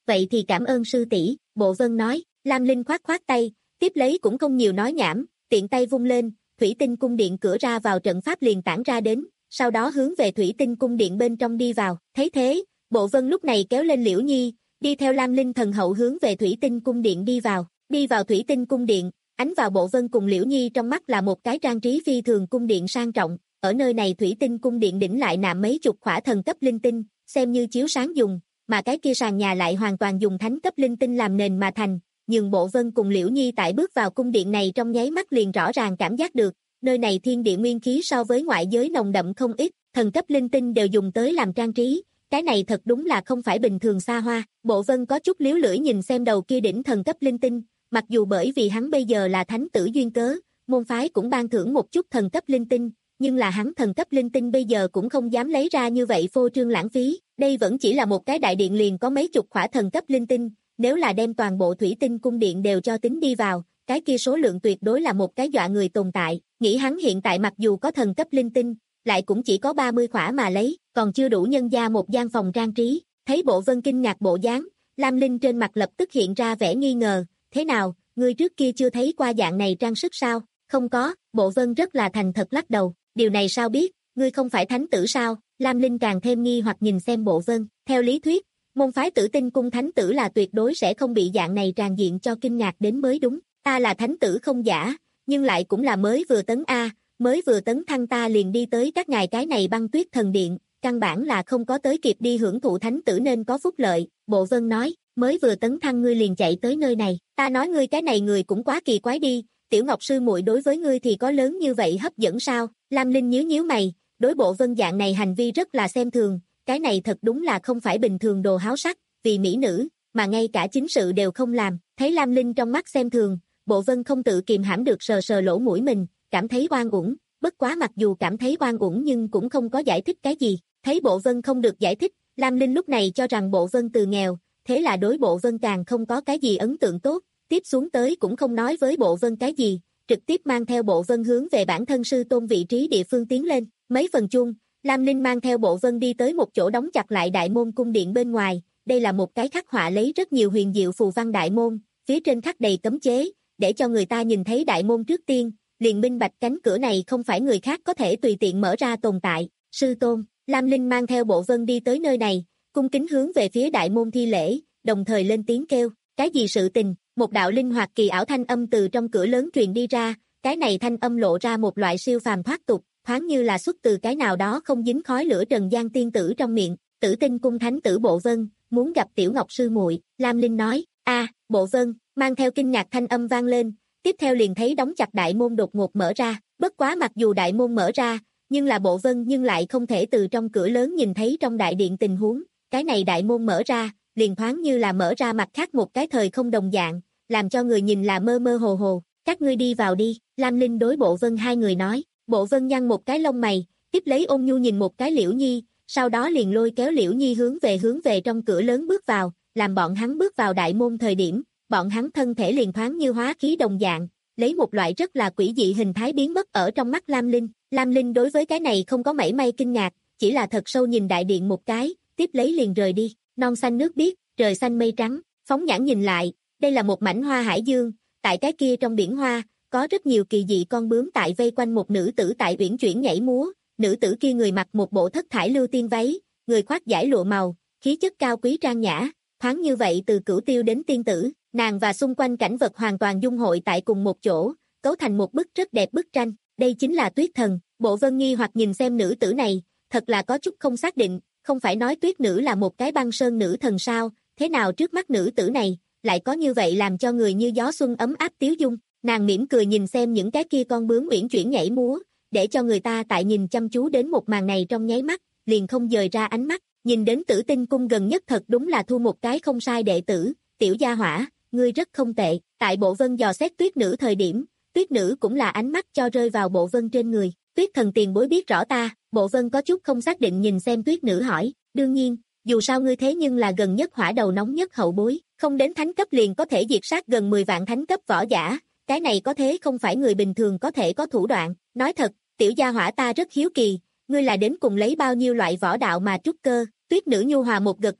vậy thì cảm ơn sư tỷ, Bộ Vân nói. Lam Linh khoát khoát tay, tiếp lấy cũng không nhiều nói nhảm, tiện tay vung lên, thủy tinh cung điện cửa ra vào trận pháp liền tản ra đến, sau đó hướng về thủy tinh cung điện bên trong đi vào. Thấy thế, Bộ Vân lúc này kéo lên Liễu Nhi, đi theo Lam Linh thần hậu hướng về thủy tinh cung điện đi vào. Đi vào thủy tinh cung điện, ánh vào Bộ Vân cùng Liễu Nhi trong mắt là một cái trang trí phi thường cung điện sang trọng. Ở nơi này thủy tinh cung điện đỉnh lại nạm mấy chục khỏa thần cấp linh tinh, xem như chiếu sáng dùng, mà cái kia sàn nhà lại hoàn toàn dùng thánh cấp linh tinh làm nền mà thành. Nhưng Bộ Vân cùng Liễu Nhi tại bước vào cung điện này trong nháy mắt liền rõ ràng cảm giác được, nơi này thiên địa nguyên khí so với ngoại giới nồng đậm không ít, thần cấp linh tinh đều dùng tới làm trang trí, cái này thật đúng là không phải bình thường xa hoa. Bộ Vân có chút liếu lưỡi nhìn xem đầu kia đỉnh thần cấp linh tinh, mặc dù bởi vì hắn bây giờ là thánh tử duyên cớ, môn phái cũng ban thưởng một chút thần cấp linh tinh, nhưng là hắn thần cấp linh tinh bây giờ cũng không dám lấy ra như vậy phô trương lãng phí, đây vẫn chỉ là một cái đại điện liền có mấy chục khỏa thần cấp linh tinh, nếu là đem toàn bộ thủy tinh cung điện đều cho tính đi vào, cái kia số lượng tuyệt đối là một cái dọa người tồn tại. Nghĩ hắn hiện tại mặc dù có thần cấp linh tinh, lại cũng chỉ có ba mươi khỏa mà lấy, còn chưa đủ nhân gia một gian phòng trang trí. Thấy Bộ Vân kinh ngạc bộ dáng, Lam Linh trên mặt lập tức hiện ra vẻ nghi ngờ, thế nào, ngươi trước kia chưa thấy qua dạng này trang sức sao? Không có, Bộ Vân rất là thành thật lắc đầu, điều này sao biết, ngươi không phải thánh tử sao? Lam Linh càng thêm nghi hoặc nhìn xem Bộ Vân, theo lý thuyết, môn phái Tử Tinh cung thánh tử là tuyệt đối sẽ không bị dạng này tràn diện cho kinh ngạc đến mới đúng, ta là thánh tử không giả, nhưng lại cũng là mới vừa tấn A, mới vừa tấn thăng ta liền đi tới các ngài cái này băng tuyết thần điện, căn bản là không có tới kịp đi hưởng thụ thánh tử nên có phúc lợi. Bộ Vân nói, mới vừa tấn thăng ngươi liền chạy tới nơi này, ta nói ngươi cái này người cũng quá kỳ quái đi, Tiểu Ngọc sư muội đối với ngươi thì có lớn như vậy hấp dẫn sao? Lam Linh nhíu nhíu mày, đối Bộ Vân dạng này hành vi rất là xem thường, cái này thật đúng là không phải bình thường đồ háo sắc, vì mỹ nữ, mà ngay cả chính sự đều không làm. Thấy Lam Linh trong mắt xem thường, Bộ Vân không tự kìm hãm được sờ sờ lỗ mũi mình, cảm thấy oan uổng, bất quá mặc dù cảm thấy oan uổng nhưng cũng không có giải thích cái gì. Thấy Bộ Vân không được giải thích, Lam Linh lúc này cho rằng Bộ Vân từ nghèo, thế là đối Bộ Vân càng không có cái gì ấn tượng tốt, tiếp xuống tới cũng không nói với Bộ Vân cái gì, trực tiếp mang theo Bộ Vân hướng về bản thân sư tôn vị trí địa phương tiến lên. Mấy phần chung, Lam Linh mang theo Bộ Vân đi tới một chỗ đóng chặt lại đại môn cung điện bên ngoài, đây là một cái khắc họa lấy rất nhiều huyền diệu phù văn đại môn, phía trên khắc đầy cấm chế, để cho người ta nhìn thấy đại môn trước tiên, liền minh bạch cánh cửa này không phải người khác có thể tùy tiện mở ra tồn tại. Sư tôn, Lam Linh mang theo Bộ Vân đi tới nơi này, cung kính hướng về phía đại môn thi lễ, đồng thời lên tiếng kêu, cái gì sự tình? Một đạo linh hoạt kỳ ảo thanh âm từ trong cửa lớn truyền đi ra, cái này thanh âm lộ ra một loại siêu phàm thoát tục, thoáng như là xuất từ cái nào đó không dính khói lửa trần gian tiên tử trong miệng. Tử Tinh cung thánh tử Bộ Vân, muốn gặp Tiểu Ngọc sư muội. Lam Linh nói, a, Bộ Vân, mang theo kinh ngạc thanh âm vang lên, tiếp theo liền thấy đóng chặt đại môn đột ngột mở ra, bất quá mặc dù đại môn mở ra, nhưng là Bộ Vân nhưng lại không thể từ trong cửa lớn nhìn thấy trong đại điện tình huống, cái này đại môn mở ra, liền thoáng như là mở ra mặt khác một cái thời không đồng dạng, làm cho người nhìn là mơ mơ hồ hồ. Các ngươi đi vào đi, Lam Linh đối Bộ Vân hai người nói. Bộ Vân nhăn một cái lông mày, tiếp lấy ôn nhu nhìn một cái Liễu Nhi, sau đó liền lôi kéo Liễu Nhi hướng về hướng về trong cửa lớn bước vào, làm bọn hắn bước vào đại môn thời điểm, bọn hắn thân thể liền thoáng như hóa khí đồng dạng, lấy một loại rất là quỷ dị hình thái biến mất ở trong mắt Lam Linh. Lam Linh đối với cái này không có mảy may kinh ngạc, chỉ là thật sâu nhìn đại điện một cái, tiếp lấy liền rời đi. Non xanh nước biếc, trời xanh mây trắng, phóng nhãn nhìn lại, đây là một mảnh hoa hải dương, tại cái kia trong biển hoa, có rất nhiều kỳ dị con bướm tại vây quanh một nữ tử tại uyển chuyển nhảy múa, nữ tử kia người mặc một bộ thất thải lưu tiên váy, người khoác dải lụa màu, khí chất cao quý trang nhã, thoáng như vậy từ cửu tiêu đến tiên tử, nàng và xung quanh cảnh vật hoàn toàn dung hội tại cùng một chỗ, cấu thành một bức rất đẹp bức tranh, đây chính là Tuyết Thần. Bộ Vân nghi hoặc nhìn xem nữ tử này, thật là có chút không xác định, không phải nói Tuyết nữ là một cái băng sơn nữ thần sao, thế nào trước mắt nữ tử này, lại có như vậy làm cho người như gió xuân ấm áp tiếu dung. Nàng mỉm cười nhìn xem những cái kia con bướm uyển chuyển nhảy múa, để cho người ta tại nhìn chăm chú đến một màn này trong nháy mắt, liền không dời ra ánh mắt, nhìn đến Tử Tinh cung gần nhất thật đúng là thu một cái không sai đệ tử, Tiểu gia hỏa, ngươi rất không tệ. Tại Bộ Vân dò xét Tuyết nữ thời điểm, Tuyết nữ cũng là ánh mắt cho rơi vào Bộ Vân trên người. Tuyết Thần tiền bối biết rõ ta. Bộ Vân có chút không xác định nhìn xem Tuyết nữ hỏi, đương nhiên, dù sao ngươi thế nhưng là gần nhất hỏa đầu nóng nhất hậu bối, không đến thánh cấp liền có thể diệt sát gần mười vạn thánh cấp võ giả, cái này có thế không phải người bình thường có thể có thủ đoạn. Nói thật, Tiểu gia hỏa ta rất hiếu kỳ, ngươi là đến cùng lấy bao nhiêu loại võ đạo mà trúc cơ? Tuyết nữ nhu hòa một gật đầu,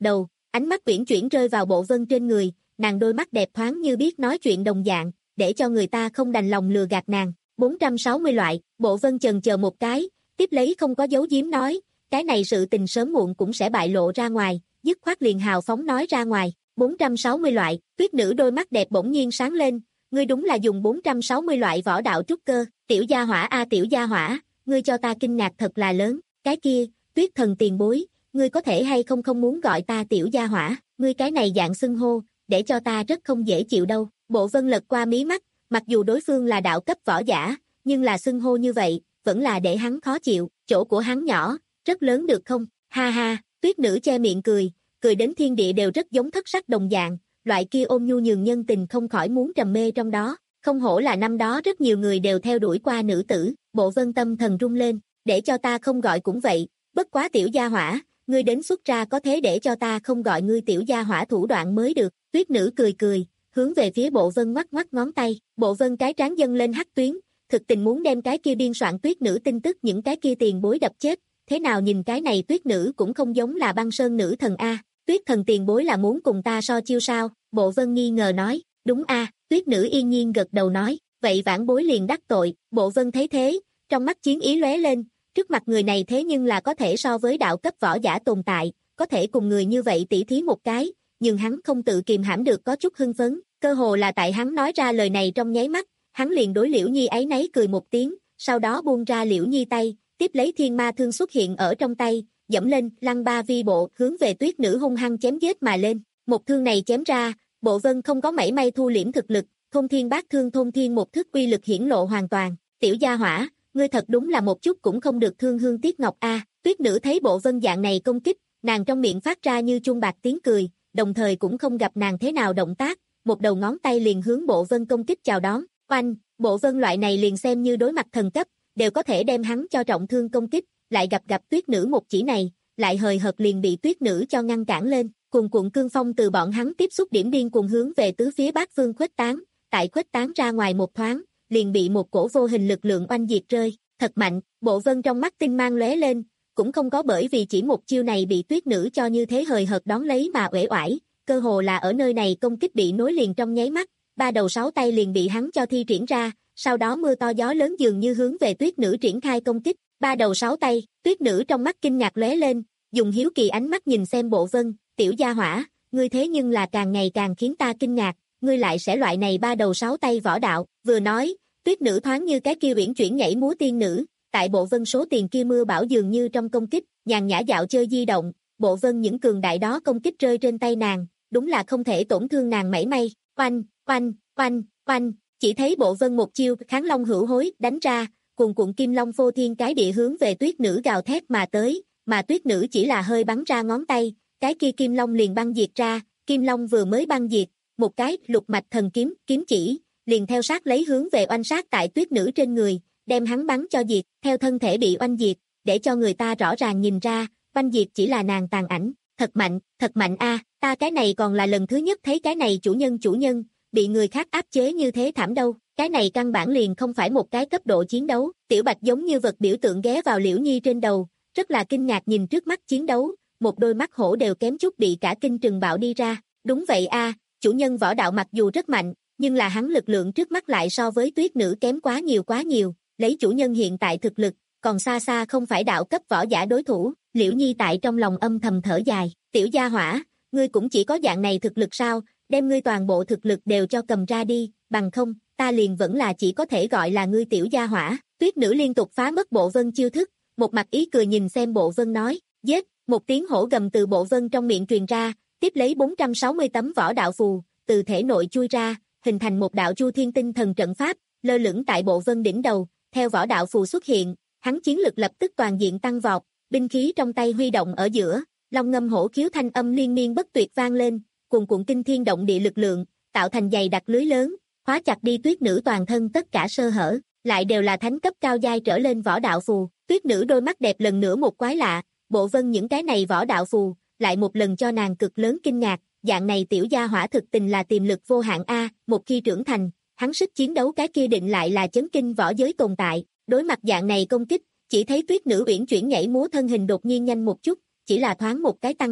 ánh mắt uyển chuyển rơi vào Bộ Vân trên người, nàng đôi mắt đẹp thoáng như biết nói chuyện đồng dạng, để cho người ta không đành lòng lừa gạt nàng. bốn trăm sáu mươi loại, Bộ Vân chần chờ một cái, tiếp lấy không có giấu giếm nói, cái này sự tình sớm muộn cũng sẽ bại lộ ra ngoài, dứt khoát liền hào phóng nói ra ngoài. bốn trăm sáu mươi loại, Tuyết Nữ đôi mắt đẹp bỗng nhiên sáng lên, ngươi đúng là dùng bốn trăm sáu mươi loại võ đạo trúc cơ, tiểu gia hỏa a tiểu gia hỏa, ngươi cho ta kinh ngạc thật là lớn, cái kia, Tuyết Thần tiền bối, ngươi có thể hay không không muốn gọi ta tiểu gia hỏa, ngươi cái này dạng xưng hô, để cho ta rất không dễ chịu đâu. Bộ Vân lật qua mí mắt, mặc dù đối phương là đạo cấp võ giả, nhưng là xưng hô như vậy, vẫn là để hắn khó chịu, chỗ của hắn nhỏ, rất lớn được không? Ha ha, Tuyết Nữ che miệng cười, cười đến thiên địa đều rất giống thất sắc đồng dạng, loại kia ôn nhu nhường nhân tình không khỏi muốn trầm mê trong đó, không hổ là năm đó rất nhiều người đều theo đuổi qua nữ tử. Bộ Vân tâm thần rung lên, để cho ta không gọi cũng vậy, bất quá tiểu gia hỏa, ngươi đến xuất ra có thế để cho ta không gọi ngươi tiểu gia hỏa thủ đoạn mới được. Tuyết Nữ cười cười, hướng về phía Bộ Vân ngoắc ngoắc ngón tay, Bộ Vân cái trán dâng lên hắc tuyến, thực tình muốn đem cái kia biên soạn Tuyết Nữ tin tức những cái kia tiền bối đập chết, thế nào nhìn cái này Tuyết Nữ cũng không giống là băng sơn nữ thần a. Tuyết Thần tiền bối là muốn cùng ta so chiêu sao? Bộ Vân nghi ngờ nói, đúng a. Tuyết Nữ yên nhiên gật đầu nói, vậy vãn bối liền đắc tội. Bộ Vân thấy thế, trong mắt chiến ý lóe lên, trước mặt người này thế nhưng là có thể so với đạo cấp võ giả tồn tại, có thể cùng người như vậy tỉ thí một cái, nhưng hắn không tự kiềm hãm được có chút hưng phấn, cơ hồ là tại hắn nói ra lời này trong nháy mắt, hắn liền đối Liễu Nhi ấy nấy cười một tiếng, sau đó buông ra Liễu Nhi tay, tiếp lấy thiên ma thương xuất hiện ở trong tay, dẫm lên, lăng ba vi bộ, hướng về Tuyết Nữ hung hăng chém giết mà lên. Một thương này chém ra, Bộ Vân không có mảy may thu liễm thực lực, thôn thiên bát thương thôn thiên một thức uy lực hiển lộ hoàn toàn. Tiểu gia hỏa, ngươi thật đúng là một chút cũng không được thương hương tiếc ngọc a. Tuyết Nữ thấy Bộ Vân dạng này công kích, nàng trong miệng phát ra như chuông bạc tiếng cười, đồng thời cũng không gặp nàng thế nào động tác, một đầu ngón tay liền hướng Bộ Vân công kích chào đón. Oanh, Bộ Vân loại này liền xem như đối mặt thần cấp, đều có thể đem hắn cho trọng thương công kích, lại gặp gặp Tuyết Nữ một chỉ này, lại hời hợt liền bị Tuyết Nữ cho ngăn cản lên, cuồn cuộn cương phong từ bọn hắn tiếp xúc điểm điên cuồng hướng về tứ phía bát phương khuếch tán, tại khuếch tán ra ngoài một thoáng, liền bị một cổ vô hình lực lượng oanh diệt rơi, thật mạnh. Bộ Vân trong mắt tinh mang lóe lên, cũng không có bởi vì chỉ một chiêu này bị Tuyết Nữ cho như thế hời hợt đón lấy mà uể oải, cơ hồ là ở nơi này công kích bị nối liền trong nháy mắt, ba đầu sáu tay liền bị hắn cho thi triển ra, sau đó mưa to gió lớn dường như hướng về Tuyết Nữ triển khai công kích. Ba đầu sáu tay, Tuyết Nữ trong mắt kinh ngạc lóe lên, dùng hiếu kỳ ánh mắt nhìn xem Bộ Vân, tiểu gia hỏa, ngươi thế nhưng là càng ngày càng khiến ta kinh ngạc, ngươi lại sẽ loại này ba đầu sáu tay võ đạo. Vừa nói, Tuyết Nữ thoáng như cái kia uyển chuyển nhảy múa tiên nữ, tại Bộ Vân số tiền kia mưa bão dường như trong công kích, nhàn nhã dạo chơi di động, Bộ Vân những cường đại đó công kích rơi trên tay nàng, đúng là không thể tổn thương nàng mảy may. Oanh, oanh, oanh, oanh, chỉ thấy Bộ Vân một chiêu Kháng Long hữu hối đánh ra, cuồn cuộn kim long phô thiên cái địa hướng về Tuyết Nữ gào thét mà tới, mà Tuyết Nữ chỉ là hơi bắn ra ngón tay, cái kia kim long liền băng diệt ra, kim long vừa mới băng diệt, một cái lục mạch thần kiếm, kiếm chỉ, liền theo sát lấy hướng về oanh sát tại Tuyết Nữ trên người, đem hắn bắn cho diệt, theo thân thể bị oanh diệt, để cho người ta rõ ràng nhìn ra, oanh diệt chỉ là nàng tàn ảnh, thật mạnh, thật mạnh a, ta cái này còn là lần thứ nhất thấy cái này chủ nhân chủ nhân, bị người khác áp chế như thế thảm đâu, cái này căn bản liền không phải một cái cấp độ chiến đấu. Tiểu Bạch giống như vật biểu tượng ghé vào Liễu Nhi trên đầu, rất là kinh ngạc nhìn trước mắt chiến đấu, một đôi mắt hổ đều kém chút bị cả kinh trừng bạo đi ra. Đúng vậy a, chủ nhân võ đạo mặc dù rất mạnh, nhưng là hắn lực lượng trước mắt lại so với Tuyết Nữ kém quá nhiều quá nhiều, lấy chủ nhân hiện tại thực lực, còn xa xa không phải đạo cấp võ giả đối thủ. Liễu Nhi tại trong lòng âm thầm thở dài, tiểu gia hỏa, ngươi cũng chỉ có dạng này thực lực sao, đem ngươi toàn bộ thực lực đều cho cầm ra đi, bằng không, ta liền vẫn là chỉ có thể gọi là ngươi tiểu gia hỏa. Tuyết Nữ liên tục phá mất Bộ Vân chiêu thức, một mặt ý cười nhìn xem Bộ Vân nói, giết, một tiếng hổ gầm từ Bộ Vân trong miệng truyền ra, tiếp lấy bốn trăm sáu mươi tấm võ đạo phù, từ thể nội chui ra, hình thành một đạo Chu Thiên Tinh Thần trận pháp, lơ lửng tại Bộ Vân đỉnh đầu, theo võ đạo phù xuất hiện, hắn chiến lực lập tức toàn diện tăng vọt, binh khí trong tay huy động ở giữa, long ngâm hổ khiếu thanh âm liên miên bất tuyệt vang lên, cuồn cuộn kinh thiên động địa lực lượng, tạo thành dày đặc lưới lớn, khóa chặt đi Tuyết Nữ toàn thân tất cả sơ hở, lại đều là thánh cấp cao giai trở lên võ đạo phù. Tuyết Nữ đôi mắt đẹp lần nữa một quái lạ, Bộ Vân những cái này võ đạo phù, lại một lần cho nàng cực lớn kinh ngạc, dạng này tiểu gia hỏa thực tình là tiềm lực vô hạn a, một khi trưởng thành, hắn sức chiến đấu cái kia định lại là chấn kinh võ giới tồn tại. Đối mặt dạng này công kích, chỉ thấy Tuyết Nữ uyển chuyển nhảy múa thân hình đột nhiên nhanh một chút, chỉ là thoáng một cái tăng tốc,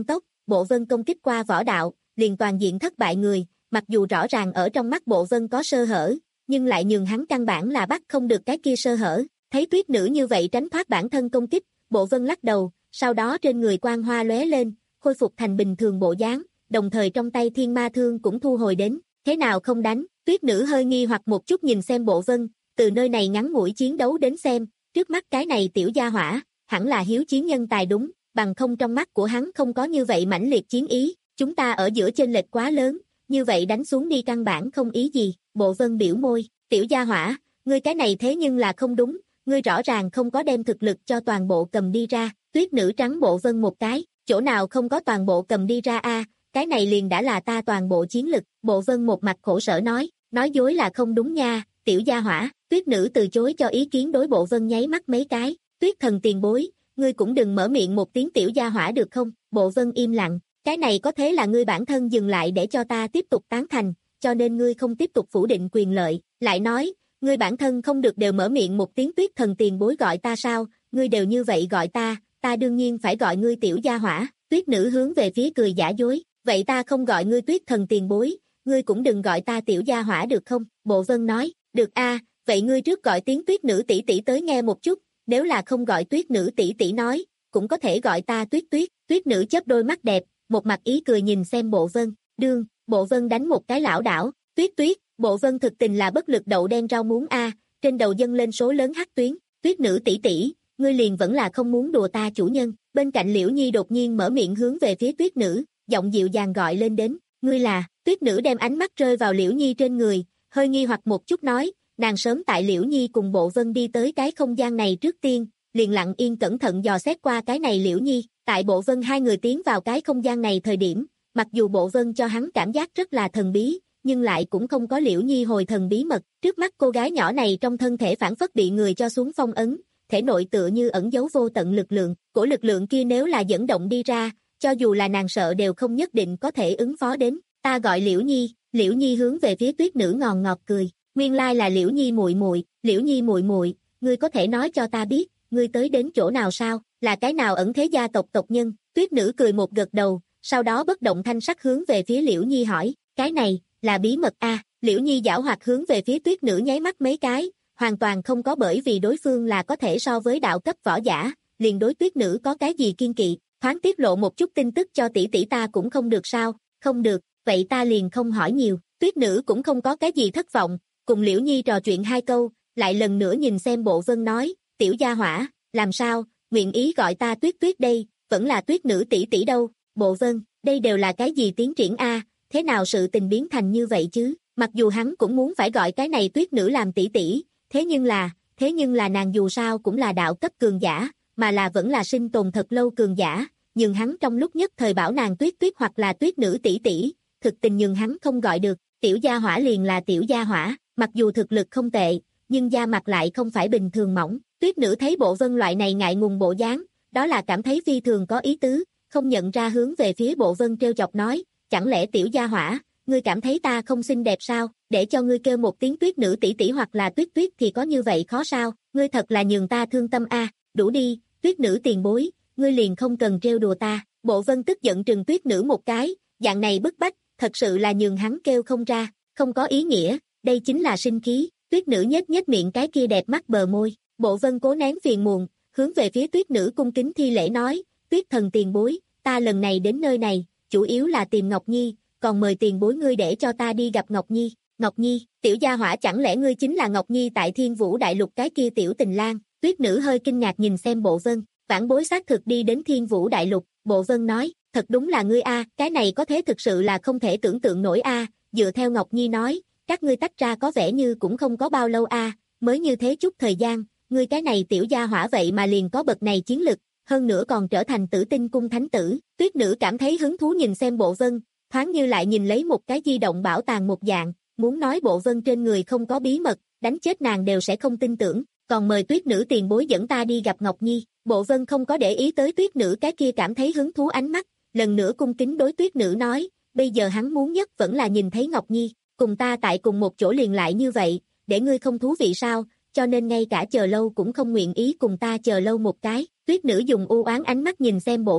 Bộ Vân công kích qua võ đạo, liền toàn diện thất bại người, mặc dù rõ ràng ở trong mắt Bộ Vân có sơ hở, nhưng lại nhường hắn căn bản là bắt không được cái kia sơ hở. Thấy tuyết nữ như vậy tránh thoát bản thân công kích, Bộ Vân lắc đầu, sau đó trên người quang hoa lóe lên, khôi phục thành bình thường bộ dáng, đồng thời trong tay thiên ma thương cũng thu hồi đến. Thế nào không đánh? Tuyết nữ hơi nghi hoặc một chút nhìn xem Bộ Vân, từ nơi này ngắn ngủi chiến đấu đến xem, trước mắt cái này tiểu gia hỏa, hẳn là hiếu chiến nhân tài đúng, bằng không trong mắt của hắn không có như vậy mãnh liệt chiến ý, chúng ta ở giữa chênh lệch quá lớn, như vậy đánh xuống đi căn bản không ý gì. Bộ Vân biểu môi, tiểu gia hỏa, ngươi cái này thế nhưng là không đúng, ngươi rõ ràng không có đem thực lực cho toàn bộ cầm đi ra. Tuyết nữ trắng Bộ Vân một cái, chỗ nào không có toàn bộ cầm đi ra a, cái này liền đã là ta toàn bộ chiến lực. Bộ Vân một mặt khổ sở nói, nói dối là không đúng nha, tiểu gia hỏa. Tuyết nữ từ chối cho ý kiến đối Bộ Vân nháy mắt mấy cái, Tuyết thần tiền bối, ngươi cũng đừng mở miệng một tiếng tiểu gia hỏa được không? Bộ Vân im lặng, cái này có thế là ngươi bản thân dừng lại để cho ta tiếp tục tán thành, cho nên ngươi không tiếp tục phủ định quyền lợi, lại nói, ngươi bản thân không được đều mở miệng một tiếng Tuyết thần tiền bối gọi ta sao, ngươi đều như vậy gọi ta, ta đương nhiên phải gọi ngươi tiểu gia hỏa. Tuyết nữ hướng về phía cười giả dối, vậy ta không gọi ngươi Tuyết thần tiền bối, ngươi cũng đừng gọi ta tiểu gia hỏa được không? Bộ Vân nói, được a, vậy ngươi trước gọi tiếng Tuyết nữ tỷ tỷ tới nghe một chút, nếu là không gọi Tuyết nữ tỷ tỷ nói, cũng có thể gọi ta Tuyết Tuyết. Tuyết nữ chớp đôi mắt đẹp, một mặt ý cười nhìn xem Bộ Vân, đương, Bộ Vân đánh một cái lảo đảo, Tuyết Tuyết, Bộ Vân thực tình là bất lực đậu đen rau muống a, trên đầu dâng lên số lớn hắc tuyến, Tuyết nữ tỷ tỷ, ngươi liền vẫn là không muốn đùa ta chủ nhân. Bên cạnh Liễu Nhi đột nhiên mở miệng hướng về phía Tuyết nữ, giọng dịu dàng gọi lên đến, ngươi là? Tuyết nữ đem ánh mắt rơi vào Liễu Nhi trên người, hơi nghi hoặc một chút nói, nàng sớm tại Liễu Nhi cùng Bộ Vân đi tới cái không gian này trước tiên, liền lặng yên cẩn thận dò xét qua cái này Liễu Nhi, tại Bộ Vân hai người tiến vào cái không gian này thời điểm, mặc dù Bộ Vân cho hắn cảm giác rất là thần bí, nhưng lại cũng không có Liễu Nhi hồi thần bí mật, trước mắt cô gái nhỏ này trong thân thể phản phất bị người cho xuống phong ấn, thể nội tựa như ẩn giấu vô tận lực lượng, của lực lượng kia nếu là dẫn động đi ra, cho dù là nàng sợ đều không nhất định có thể ứng phó đến. Ta gọi Liễu Nhi. Liễu Nhi hướng về phía Tuyết nữ ngòn ngọt cười, nguyên lai là Liễu Nhi muội muội. Liễu Nhi muội muội, ngươi có thể nói cho ta biết, ngươi tới đến chỗ nào sao, là cái nào ẩn thế gia tộc tộc nhân? Tuyết nữ cười một gật đầu, sau đó bất động thanh sắc hướng về phía Liễu Nhi hỏi, cái này là bí mật a? Liễu Nhi giảo hoạt hướng về phía Tuyết nữ nháy mắt mấy cái, hoàn toàn không có bởi vì đối phương là có thể so với đạo cấp võ giả, liền đối Tuyết nữ có cái gì kiên kỵ, thoáng tiết lộ một chút tin tức cho tỷ tỷ ta cũng không được sao? Không được, vậy ta liền không hỏi nhiều. Tuyết nữ cũng không có cái gì thất vọng, cùng Liễu Nhi trò chuyện hai câu, lại lần nữa nhìn xem Bộ Vân nói, tiểu gia hỏa, làm sao, nguyện ý gọi ta Tuyết Tuyết đây, vẫn là Tuyết nữ tỷ tỷ đâu? Bộ Vân, đây đều là cái gì tiến triển a? Thế nào sự tình biến thành như vậy chứ? Mặc dù hắn cũng muốn phải gọi cái này Tuyết nữ làm tỷ tỷ, thế nhưng là, thế nhưng là nàng dù sao cũng là đạo cấp cường giả, mà là vẫn là sinh tồn thật lâu cường giả, nhưng hắn trong lúc nhất thời bảo nàng Tuyết Tuyết hoặc là Tuyết nữ tỷ tỷ, thực tình nhưng hắn không gọi được, tiểu gia hỏa liền là tiểu gia hỏa, mặc dù thực lực không tệ, nhưng da mặt lại không phải bình thường mỏng. Tuyết nữ thấy Bộ Vân loại này ngại ngùng bộ dáng, đó là cảm thấy phi thường có ý tứ, không nhận ra hướng về phía Bộ Vân trêu chọc nói, chẳng lẽ tiểu gia hỏa, ngươi cảm thấy ta không xinh đẹp sao, để cho ngươi kêu một tiếng Tuyết nữ tỷ tỷ hoặc là Tuyết Tuyết thì có như vậy khó sao, ngươi thật là nhường ta thương tâm a, đủ đi, Tuyết nữ tiền bối, ngươi liền không cần trêu đùa ta. Bộ Vân tức giận trừng Tuyết nữ một cái, dạng này bức bách, thật sự là nhường hắn kêu không ra, không có ý nghĩa, đây chính là sinh khí. Tuyết nữ nhếch nhếch miệng cái kia đẹp mắt bờ môi, Bộ Vân cố nén phiền muộn, hướng về phía Tuyết nữ cung kính thi lễ nói, Tuyết thần tiền bối, ta lần này đến nơi này, chủ yếu là tìm Ngọc Nhi, còn mời tiền bối ngươi để cho ta đi gặp Ngọc Nhi. Ngọc Nhi, tiểu gia hỏa chẳng lẽ ngươi chính là Ngọc Nhi tại Thiên Vũ Đại Lục cái kia tiểu tình lang? Tuyết nữ hơi kinh ngạc nhìn xem Bộ Vân, vãn bối xác thực đi đến Thiên Vũ Đại Lục. Bộ Vân nói, thật đúng là ngươi a, cái này có thế thực sự là không thể tưởng tượng nổi a, dựa theo Ngọc Nhi nói, các ngươi tách ra có vẻ như cũng không có bao lâu a, mới như thế chút thời gian, ngươi cái này tiểu gia hỏa vậy mà liền có bậc này chiến lực, hơn nữa còn trở thành Tử Tinh cung thánh tử. Tuyết nữ cảm thấy hứng thú nhìn xem Bộ Vân, thoáng như lại nhìn lấy một cái di động bảo tàng một dạng, muốn nói Bộ Vân trên người không có bí mật, đánh chết nàng đều sẽ không tin tưởng, còn mời Tuyết nữ tiền bối dẫn ta đi gặp Ngọc Nhi. Bộ Vân không có để ý tới Tuyết nữ cái kia cảm thấy hứng thú ánh mắt, lần nữa cung kính đối Tuyết nữ nói, bây giờ hắn muốn nhất vẫn là nhìn thấy Ngọc Nhi, cùng ta tại cùng một chỗ liền lại như vậy, để ngươi không thú vị sao, cho nên ngay cả chờ lâu cũng không nguyện ý cùng ta chờ lâu một cái. Tuyết nữ dùng u oán ánh mắt nhìn xem Bộ Vân,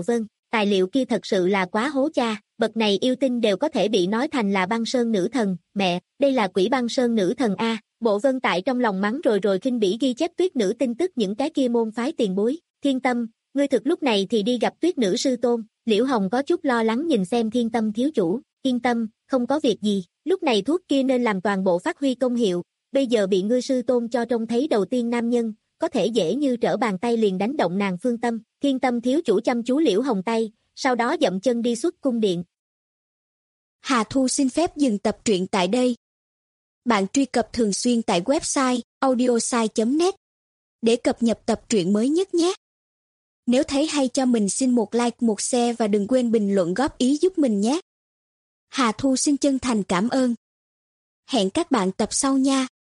tài liệu kia thật sự là quá hố cha, bậc này yêu tinh đều có thể bị nói thành là băng sơn nữ thần, mẹ, đây là quỷ băng sơn nữ thần a. Bộ Vân tại trong lòng mắng rồi rồi khinh bỉ ghi chép tuyết nữ tin tức những cái kia môn phái tiền bối. Thiên Tâm, ngươi thực lúc này thì đi gặp tuyết nữ sư tôn. Liễu Hồng có chút lo lắng nhìn xem Thiên Tâm thiếu chủ. Yên tâm, không có việc gì, lúc này thuốc kia nên làm toàn bộ phát huy công hiệu, bây giờ bị ngươi sư tôn cho trông thấy đầu tiên nam nhân, có thể dễ như trở bàn tay liền đánh động nàng Phương Tâm. Thiên Tâm thiếu chủ chăm chú Liễu Hồng tay, sau đó dậm chân đi xuất cung điện. Hà Thu xin phép dừng tập truyện tại đây. Bạn truy cập thường xuyên tại website audiosai chấm net để cập nhật tập truyện mới nhất nhé. Nếu thấy hay cho mình xin một like, một share và đừng quên bình luận góp ý giúp mình nhé. Hà Thu xin chân thành cảm ơn. Hẹn các bạn tập sau nha.